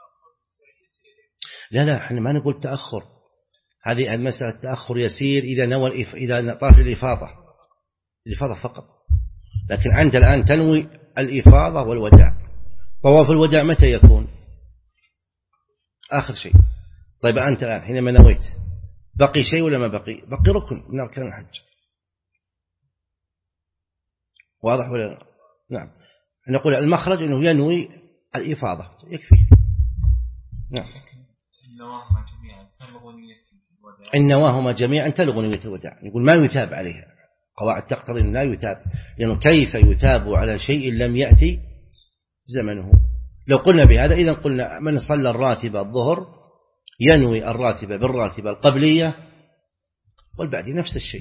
لا احنا ما نقول تأخر، هذه المسألة تأخر يسير إذا طاف الإفاضة فقط. لكن أنت الآن تنوي الإفاضة والوداع. طواف الوداع متى يكون؟ آخر شيء. طيب أنت الآن حينما نويت بقي شيء ولا ما بقي؟ بقي ركن من أركان الحج، واضح ولا لا؟ نعم. نقول المخرج أنه ينوي الإفاضة يكفي. نعم. إن نواهما جميعا تلغ نية الوداع، يقول ما يثاب عليها، قواعد تقتضي أن لا يثاب، لأنه كيف يثاب على شيء لم يأتي زمنه؟ لو قلنا بهذا إذن قلنا من صلى الراتبة الظهر ينوي الراتبة بالراتبة القبلية والبعدي نفس الشيء.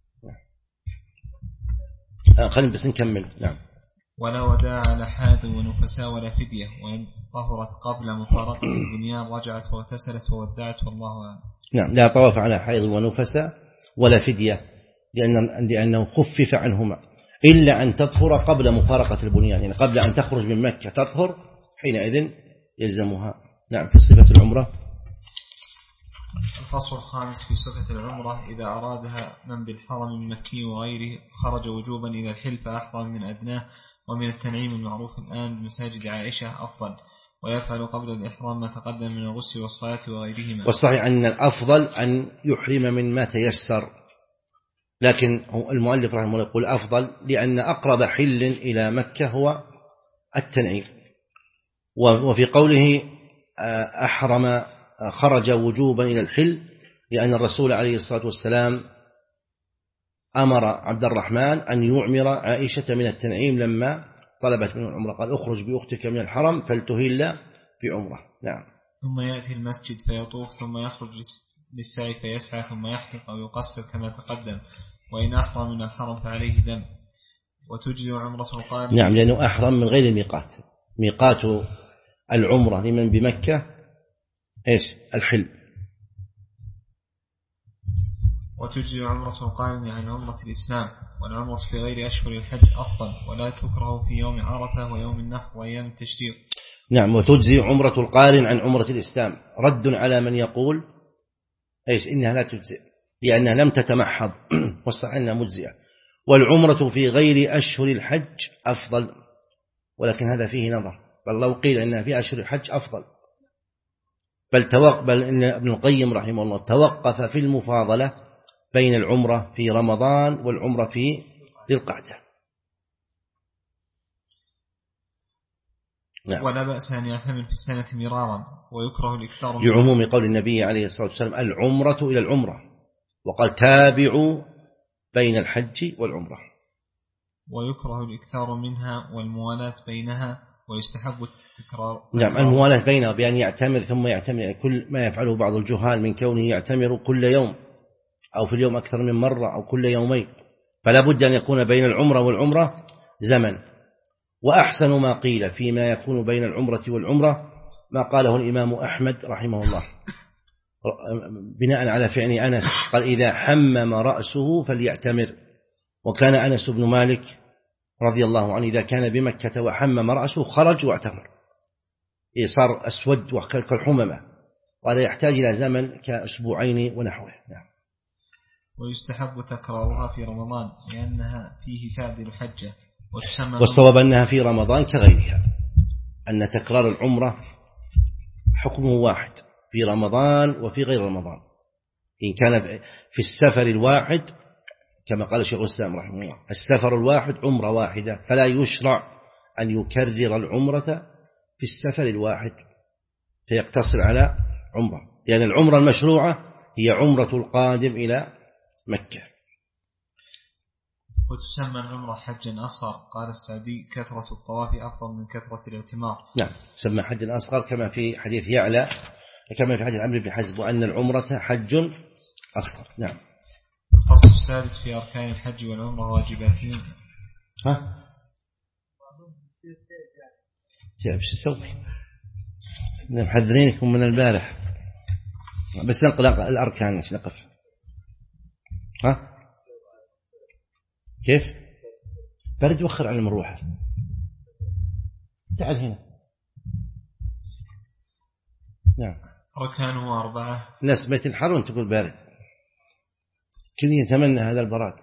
خلينا بس نكمل. نعم. ولا وداع على حاد ونفساء ولا فدية، وإن طهرت قبل مفارقة البنيان رجعت واغتسلت وودعت، والله أعلم. نعم. لا طواف على حيض ونفساء ولا فدية، لأنه خفف عنهما، إلا أن تطهر قبل مفارقة البنيان، يعني قبل أن تخرج من مكة تطهر، حينئذ يلزمها. نعم. في صفة العمرة. الفصل الخامس في صفة العمرة: إذا أرادها من بالحرم المكي وغيره خرج وجوبا إلى الحل فأحرم من أدناه، ومن التنعيم المعروف الآن بمساجد عائشة أفضل، ويفعل قبل الإحرام ما تقدم من الغسل والصلاة وغيرهما. والصحيح أن الأفضل أن يحرم من ما تيسر، لكن المؤلف رحمه الله يقول أفضل لأن أقرب حل إلى مكة هو التنعيم. وفي قوله أحرم خرج وجوبا إلى الحل، لأن الرسول عليه الصلاة والسلام أمر عبد الرحمن أن يعمر عائشة من التنعيم لما طلبت منه العمرة، قال أخرج بأختك من الحرم فلتهل بعمرة. نعم. ثم يأتي المسجد فيطوف، ثم يخرج للسعي فيسعى، ثم يحلق أو يقصر كما تقدم، وإن أحرم من الحرم فعليه دم، وتجزي عمرة القارن. نعم، لأنه أحرم من غير الميقات. ميقات العمرة لمن بمكة إيش؟ الحل. وتجزي عمرة القارن عن عمرة الإسلام، والعمرة في غير أشهر الحج أفضل، ولا تكره في يوم عرفة ويوم النحر وأيام التشريق. نعم. وتجزي عمرة القارن عن عمرة الإسلام، رد على من يقول إيش؟ إنها لا تجزي لأنها لم تتمحض، والصحيح أنها مجزئة. والعمرة في غير أشهر الحج أفضل، ولكن هذا فيه نظر، بل لو قيل أنها في أشهر الحج أفضل بل إن ابن القيم رحمه الله توقف في المفاضلة بين العمرة في رمضان والعمرة في ذي القعدة. نعم. ولا بأس أن يعتمر في السنة مرارا، ويكره الإكثار لعموم قول النبي عليه الصلاة والسلام العمرة إلى العمرة، وقال تابعوا بين الحج والعمرة. ويكره الإكثار منها والموالاة بينها، ويستحب التكرار. نعم، الموالاة بينها بأن يعتمر ثم يعتمر، يعني كل ما يفعله بعض الجهال من كونه يعتمر كل يوم أو في اليوم أكثر من مرة أو كل يومين، فلا بد أن يكون بين العمرة والعمرة زمن. وأحسن ما قيل فيما يكون بين العمرة والعمرة ما قاله الإمام أحمد رحمه الله بناء على فعل أنس، قال إذا حمم رأسه فليعتمر. وكان أنس بن مالك رضي الله عنه إذا كان بمكة وحمم رأسه خرج واعتمر، صار أسود كالحممة، وهذا يحتاج إلى زمن كأسبوعين ونحوه. نعم. ويستحب تكرارها في رمضان لأنها فيه تعدل حجة، والصواب أنها في رمضان كغيرها، أن تكرار العمرة حكمه واحد في رمضان وفي غير رمضان. إن كان في السفر الواحد كما قال شيخ الإسلام رحمه الله السفر الواحد عمرة واحدة، فلا يشرع أن يكرر العمرة في السفر الواحد فيقتصر على عمرة، لأن العمرة المشروعة هي عمرة القادم إلى مكة. وتسمى العمرة حجا أصغر، قال السعدي كثرة الطواف أفضل من كثرة الاعتمار. نعم، تسمى حجا أصغر كما في حديث يعلى، كما في حديث عمرو بن حزم وأن العمرة حج أصغر. نعم. الفصل السادس في أركان الحج والعمرة واجباتهم. ها؟ يا بش تسوي؟ محذرينكم من البارح، بس نقل الأركان نقف. ها؟ كيف؟ برد وخر عن المروحة. تعال هنا. نعم. أركانه 4. الناس بيت الحر وانت تقول بارد، كل يتمنى هذا البراد.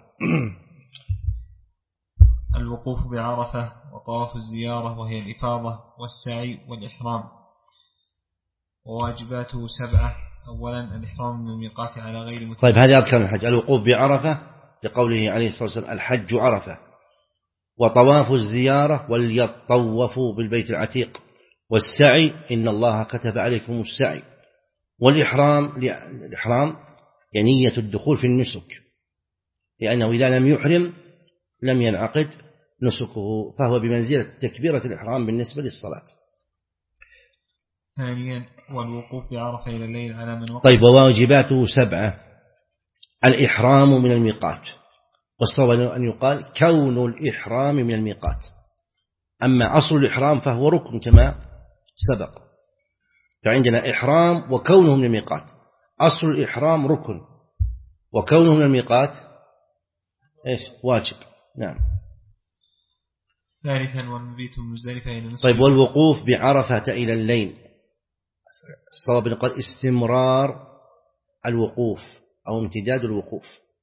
الوقوف بعرفة وطواف الزيارة وهي الإفاضة والسعي والإحرام. وواجباته 7. أولا الإحرام من الميقات على غير متعلق. طيب هذه أركان الحج: الوقوف بعرفة لقوله عليه الصلاة والسلام الحج عرفة، وطواف الزيارة وليطوفوا بالبيت العتيق، والسعي إن الله كتب عليكم السعي، والإحرام يعني نية الدخول في النسك، لأنه إذا لم يحرم لم ينعقد نسكه، فهو بمنزلة تكبيرة الإحرام بالنسبة للصلاة. ثانيا والوقوف بعرفة إلى الليل على من وقف. طيب وواجباته 7: الإحرام من الميقات، والصواب أن يقال كون الإحرام من الميقات، أما أصل الإحرام فهو ركن كما سبق، فعندنا إحرام وكونه من الميقات، أصل الإحرام ركن وكونه من الميقات إيش؟ واجب. نعم. ثالثا والمبيت مزدلفة إلى نصف. طيب والوقوف بعرفة إلى الليل، الصواب أن يقال استمرار الوقوف أو امتداد الوقوف،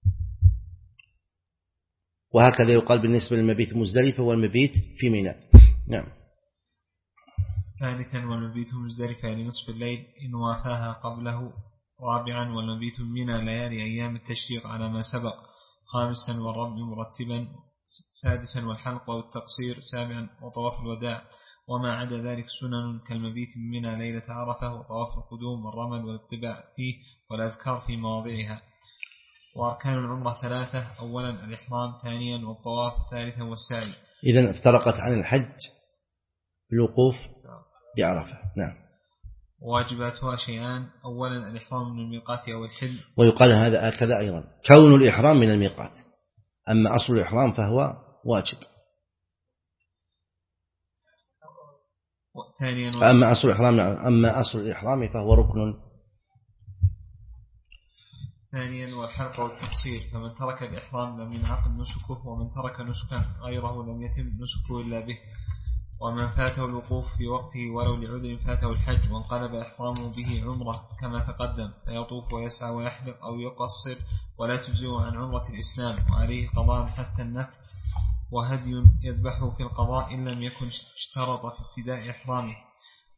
وهكذا يقال بالنسبة للمبيت مزدلفة والمبيت في منى. نعم. ثالثا والمبيت مزدلفة لنصف الليل إن وافاها قبله. رابعا والمبيت منى ليالي أيام التشريق على ما سبق. خامسا والرمي مرتبا. سادسا والحلق والتقصير. سابعا وطواف الوداع، وما عدا ذلك سنن كالمبيت من منى ليلة عرفة، وطواف القدوم والرمل والاتباع فيه، والأذكار في مواضعها. وأركان العمرة 3: أولا الإحرام، ثانيا والطواف، ثالثا والسعي. إذن افترقت عن الحج الوقوف بعرفة. نعم. واجباتها شيئان: أولا الإحرام من الميقات أو الحل، ويقال هذا هكذا أيضا كون الإحرام من الميقات، أما أصل الإحرام فهو واجب. أما أصل الإحرام فهو ركن. ثانيا والحلق والتقصير، فمن ترك الإحرام لم ينعقد نسكه، ومن ترك نسكا غيره لم يتم نسكه إلا به. ومن فاته الوقوف في وقته ولو لعذر فاته الحج وانقلب إحرامه به عمرة كما تقدم، فيطوف ويسعى ويحلق أو يقصر، ولا تجزئه عن عمرة الإسلام، وعليه قضاء حتى النفل، وهدي يذبحه في القضاء إن لم يكن اشترط في ابتداء إحرامه.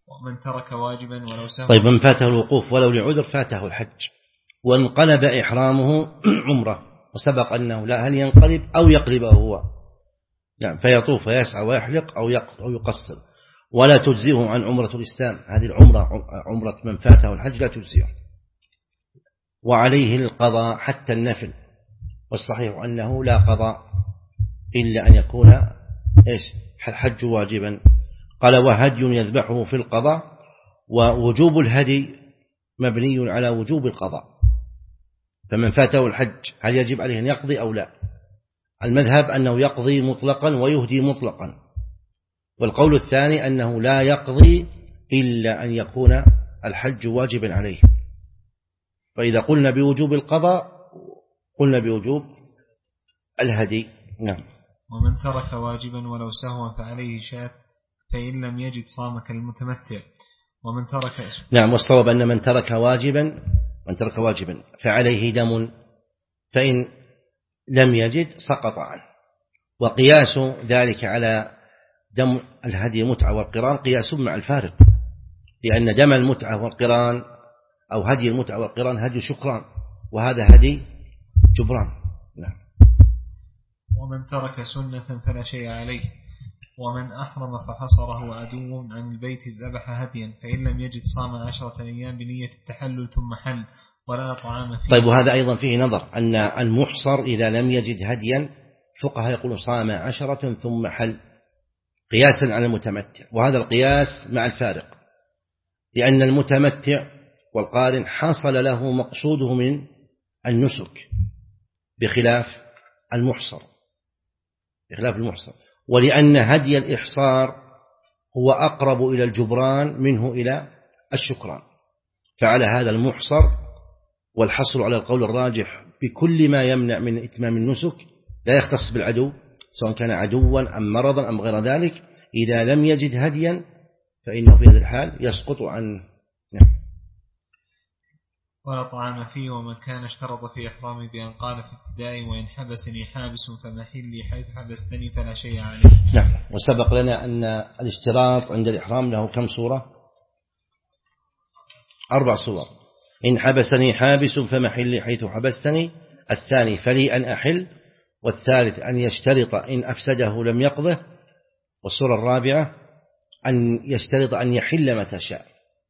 ومن ترك واجبا ولو سهوا. طيب من فاته الوقوف ولو لعذر فاته الحج وانقلب إحرامه عمرة وسبق أنه لا هل ينقلب أو يقلبه هو، نعم، فيطوف ويسعى ويحلق أو يقصر، ولا تجزئه عن عمرة الإسلام. هذه العمرة عمرة من فاته الحج لا تجزئه، وعليه القضاء حتى النفل، والصحيح أنه لا قضاء إلا أن يكون الحج واجبا. قال وهدي يذبحه في القضاء، ووجوب الهدي مبني على وجوب القضاء، فمن فاته الحج هل يجب عليه أن يقضي أو لا؟ المذهب أنه يقضي مطلقا ويهدي مطلقا، والقول الثاني أنه لا يقضي إلا أن يكون الحج واجبا عليه. فإذا قلنا بوجوب القضاء قلنا بوجوب الهدي. نعم. ومن ترك واجبا ولو سهوا فعليه شاة، فإن لم يجد صام كالمتمتع. ومن ترك نعم، والصواب أن من ترك واجبا فعليه دم، فإن لم يجد سقط عنه. وقياس ذلك على دم الهدي المتعة والقران قياس مع الفارق، لأن دم المتعة والقران أو هدي المتعة والقران هدي شكران، وهذا هدي جبران. نعم. ومن ترك سنة فلا شيء عليه. ومن أحرم فحصره عدو عن البيت ذبح هديا، فإن لم يجد صام 10 أيام بنية التحلل ثم حل ولا طعام فيه. طيب، وهذا أيضا فيه نظر، أن المحصر إذا لم يجد هديا فقهاء يقول صام 10 ثم حل قياسا على المتمتع، وهذا القياس مع الفارق، لأن المتمتع والقارن حصل له مقصوده من النسك بخلاف المحصر، ولأن هدي الإحصار هو أقرب إلى الجبران منه إلى الشكران، فعلى هذا المحصر والحصر على القول الراجح بكل ما يمنع من إتمام النسك لا يختص بالعدو، سواء كان عدوا أم مرضا أم غير ذلك. إذا لم يجد هديا فإنه في هذا الحال يسقط عن. ولا طعام فيه. ومن كان اشترط في إحرامه بأن قال في ابتدائي وإن حبسني حابس فمحلي حيث حبستني فلا شيء عليه. نعم. وسبق لنا أن الاشتراط عند الإحرام له كم صورة؟ 4 صور. إن حبسني حابس فمحلي حيث حبستني، الثاني فلي أن أحل، والثالث أن يشترط إن أفسده لم يقضه، والصورة الرابعة أن يشترط أن يحل متى شاء.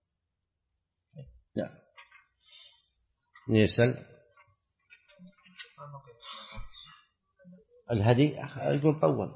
نعم. يسأل الهدي يقول طول.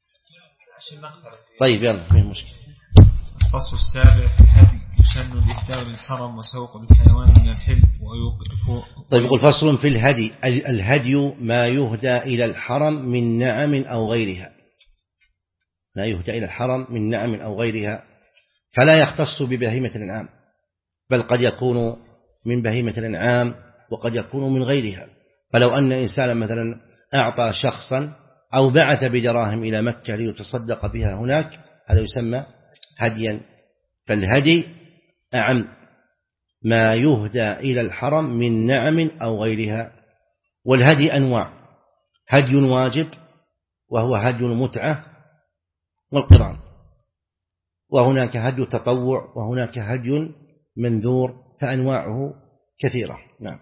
طيب يلا، فيه مشكلة. الفصل السابع في الهدي. يسن الإهداء للحرم وسوق بالحيوان من الحل ويوقف. طيب يقول فصل في الهدي. الهدي ما يهدى إلى الحرم من نعم أو غيرها، ما يهدى إلى الحرم من نعم أو غيرها، فلا يختص ببهيمة الأنعام، بل قد يكون من بهيمة الأنعام وقد يكون من غيرها. فلو أن إنسانا مثلا أعطى شخصا أو بعث بدراهم إلى مكة ليتصدق بها هناك، هذا يسمى هديا. فالهدي أعم، ما يهدى إلى الحرم من نعم أو غيرها. والهدي أنواع: هدي واجب وهو هدي المتعة والقران، وهناك هدي تطوع، وهناك هدي منذور، فأنواعه كثيرة. نعم.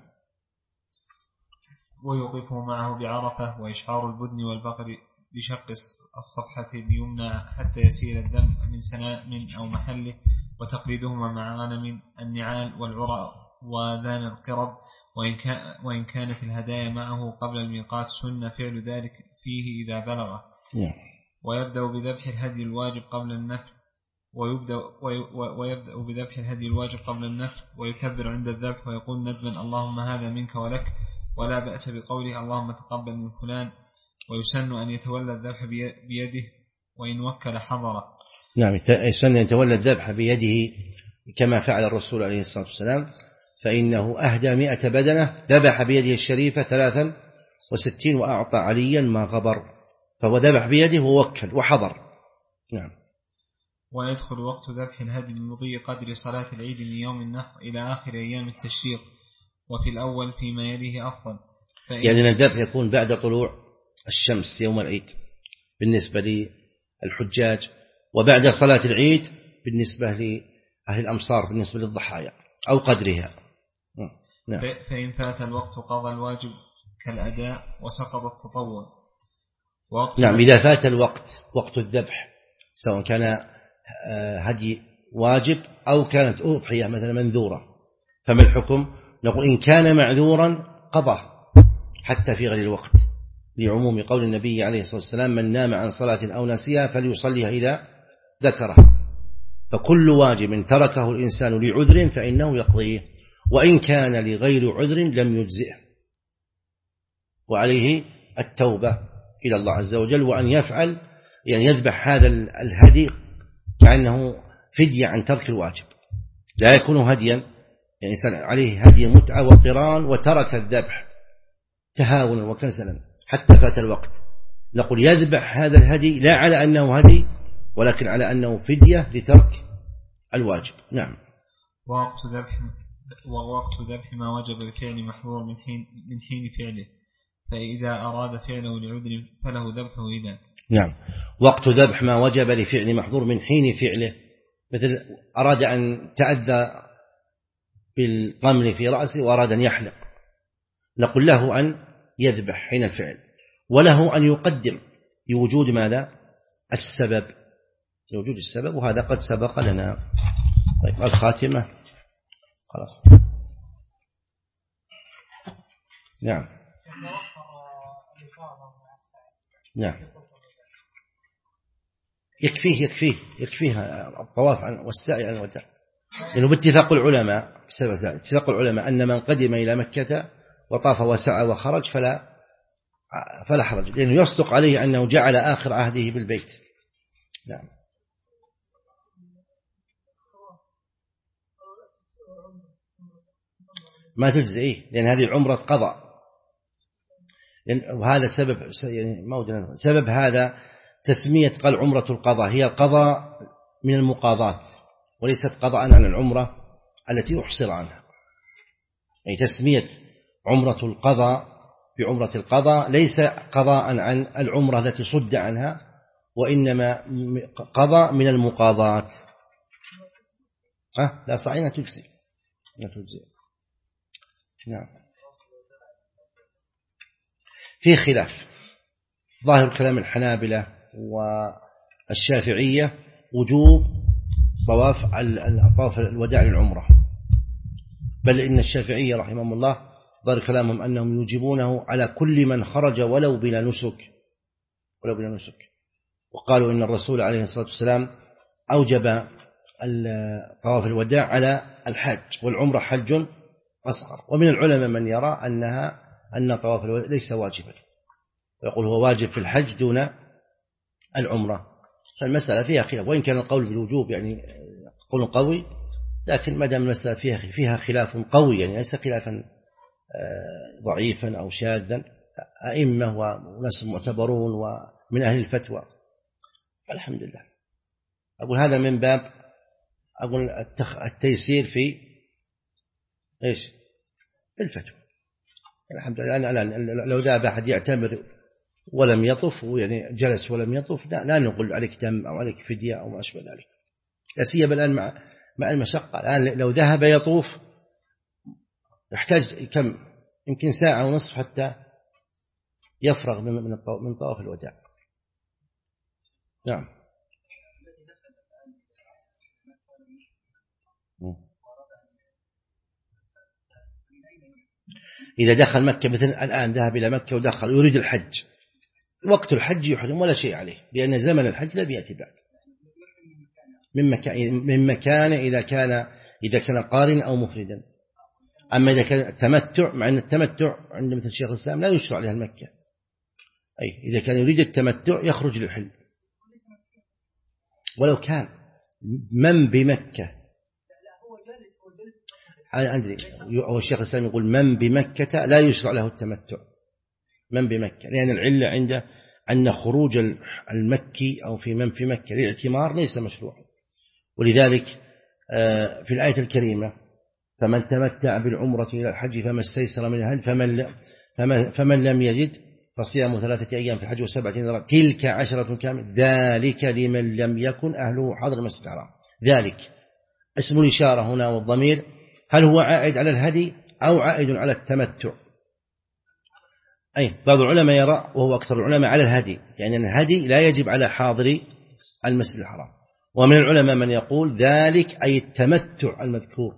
ويوقفه معه بعرفة وإشعار البدن والبقر بشق الصفحة اليمنى حتى يسيل الدم من سنام أو محله، وتقليدهما مع غنم النعال والعرى وذان القرب، وإن كانت الهدايا معه قبل الميقات سنة فعل ذلك فيه إذا بلغ. ويبدأ بذبح الهدي الواجب قبل النفل، ويبدأ بذبح الهدي الواجب قبل النفل، ويكبر عند الذبح ويقول ندبا اللهم هذا منك ولك، ولا بأس بقوله اللهم تقبل من فلان. ويسن أن يتولى الذبح بيده وإن وكل حضره. نعم، يسن أن يتولى الذبح بيده كما فعل الرسول عليه الصلاة والسلام، فإنه أهدى 100 بدنة، ذبح بيده الشريفة 63 وأعطى عليا ما غبر، فهو ذبح بيده ووكل وحضر. نعم. ويدخل وقت ذبح الهدي بمضي قدر صلاة العيد من يوم النحر إلى آخر أيام التشريق، وفي الأول فيما يليه أفضل. يعني الذبح يكون بعد طلوع الشمس يوم العيد بالنسبة للحجاج، وبعد صلاة العيد بالنسبة أهل الأمصار بالنسبة للضحايا أو قدرها. نعم. فإن فات الوقت قضى الواجب كالأداء وسقط التطوع. نعم، إذا فات الوقت وقت الذبح سواء كان هدي واجب أو كانت أضحية مثلا منذورة، فما الحكم؟ نقول إن كان معذورا قضى حتى في غير الوقت، لعموم قول النبي عليه الصلاة والسلام: من نام عن صلاة أو نسيها فليصليها إذا ذكرها. فكل واجب تركه الإنسان لعذر فإنه يقضيه، وإن كان لغير عذر لم يجزئه، وعليه التوبة إلى الله عز وجل، وأن يفعل يعني يذبح هذا الهدي كأنه فدية عن ترك الواجب، لا يكون هديا يعني عليه هدي متعة وقران وترك الذبح تهاونا وكسلا حتى فات الوقت. نقول يذبح هذا الهدي لا على أنه هدي ولكن على أنه فدية لترك الواجب. نعم. ووقت ذبح ما وجب بفعل محظور من حين فعله، فإذا أراد فعله لعذر فله ذبحه إذا. نعم، وقت ذبح ما وجب لفعل محظور من حين فعله، مثل أراد أن تأذى بالقمل في رأسه وأراد أن يحلق، نقول له أن يذبح حين الفعل، وله أن يقدم لوجود ماذا؟ السبب، لوجود السبب، وهذا قد سبق لنا. طيب الخاتمة خلاص. نعم. نعم، يكفيه الطواف والسعي عن الوداع، لأنه باتفاق العلماء بسبب ذلك، اتفاق العلماء أن من قدم إلى مكة وطاف وسعى وخرج فلا حرج، لأنه يصدق عليه أنه جعل آخر عهده بالبيت. نعم. ما تجزئه لأن هذه عمرة قضاء، وهذا سبب يعني سبب هذا تسمية قال عمرة القضاء، هي القضاء من المقاضات وليست قضاء عن العمرة التي أحصر عنها. أي تسمية عمرة القضاء بعمرة القضاء ليس قضاء عن العمرة التي صد عنها، وإنما قضاء من المقاضات. لا صحيح لا تجزي. نعم. في خلاف، ظاهر كلام الحنابلة والشافعية وجوب طواف الوداع للعمرة، بل إن الشافعية رحمهم الله ظاهر كلامهم أنهم يوجبونه على كل من خرج ولو بلا نسك، وقالوا إن الرسول عليه الصلاة والسلام أوجب طواف الوداع على الحج، والعمرة حج أصغر. ومن العلماء من يرى أن طواف الوداع ليس واجبا، ويقول هو واجب في الحج دون العمرة. فالمسألة فيها خلاف، وإن كان القول بالوجوب يعني قول قوي، لكن ما دام المسألة فيها خلاف قوي يعني ليس خلافا ضعيفا أو شاذا، أئمة وناس معتبرون ومن أهل الفتوى، الحمد لله. أقول هذا من باب التيسير في إيش؟ الفتوى. الحمد لله. لو ذهب أحد يعتمر ولم يطف ويعني جلس ولم يطف، لا نقول عليك دم أو عليك فدية أو ما أشبه ذلك، لا سيما الآن مع المشقة. الآن لو ذهب يطوف يحتاج كم؟ يمكن ساعة ونصف حتى يفرغ من طواف الوداع. نعم. إذا دخل مكة مثلا الآن ذهب إلى مكة ودخل يريد الحج، وقت الحج يحرم ولا شيء عليه، لأن زمن الحج لا يأتي بعد. من مكان إذا كان قارن أو مفردا. أما إذا كان التمتع، مع أن التمتع عند مثل الشيخ الإسلام لا يشرع لها المكة، أي إذا كان يريد التمتع يخرج للحل، ولو كان من بمكة. أدري هو الشيخ الإسلام يقول من بمكة لا يشرع له التمتع، من بمكة، لأن العلة عنده أن خروج المكي أو في من في مكة للاعتمار ليس مشروعا. ولذلك في الآية الكريمة فمن تمتع بالعمرة إلى الحج فما استيسر من الهدي فمن لم يجد فصيام 3 أيام في الحج و7 إذا تلك 10 كاملة ذلك لمن لم يكن أهله حاضر المسجد الحرام. ذلك اسم الإشارة هنا والضمير هل هو عائد على الهدي أو عائد على التمتع؟ أي بعض العلماء يرى وهو أكثر العلماء على الهدي، يعني الهدي لا يجب على حاضر المسجد الحرام. ومن العلماء من يقول ذلك أي التمتع المذكور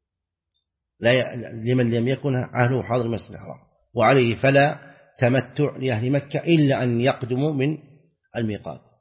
لمن لم يكن أهله حاضر المسجد الحرام، وعليه فلا تمتع لأهل مكة إلا أن يقدموا من الميقات.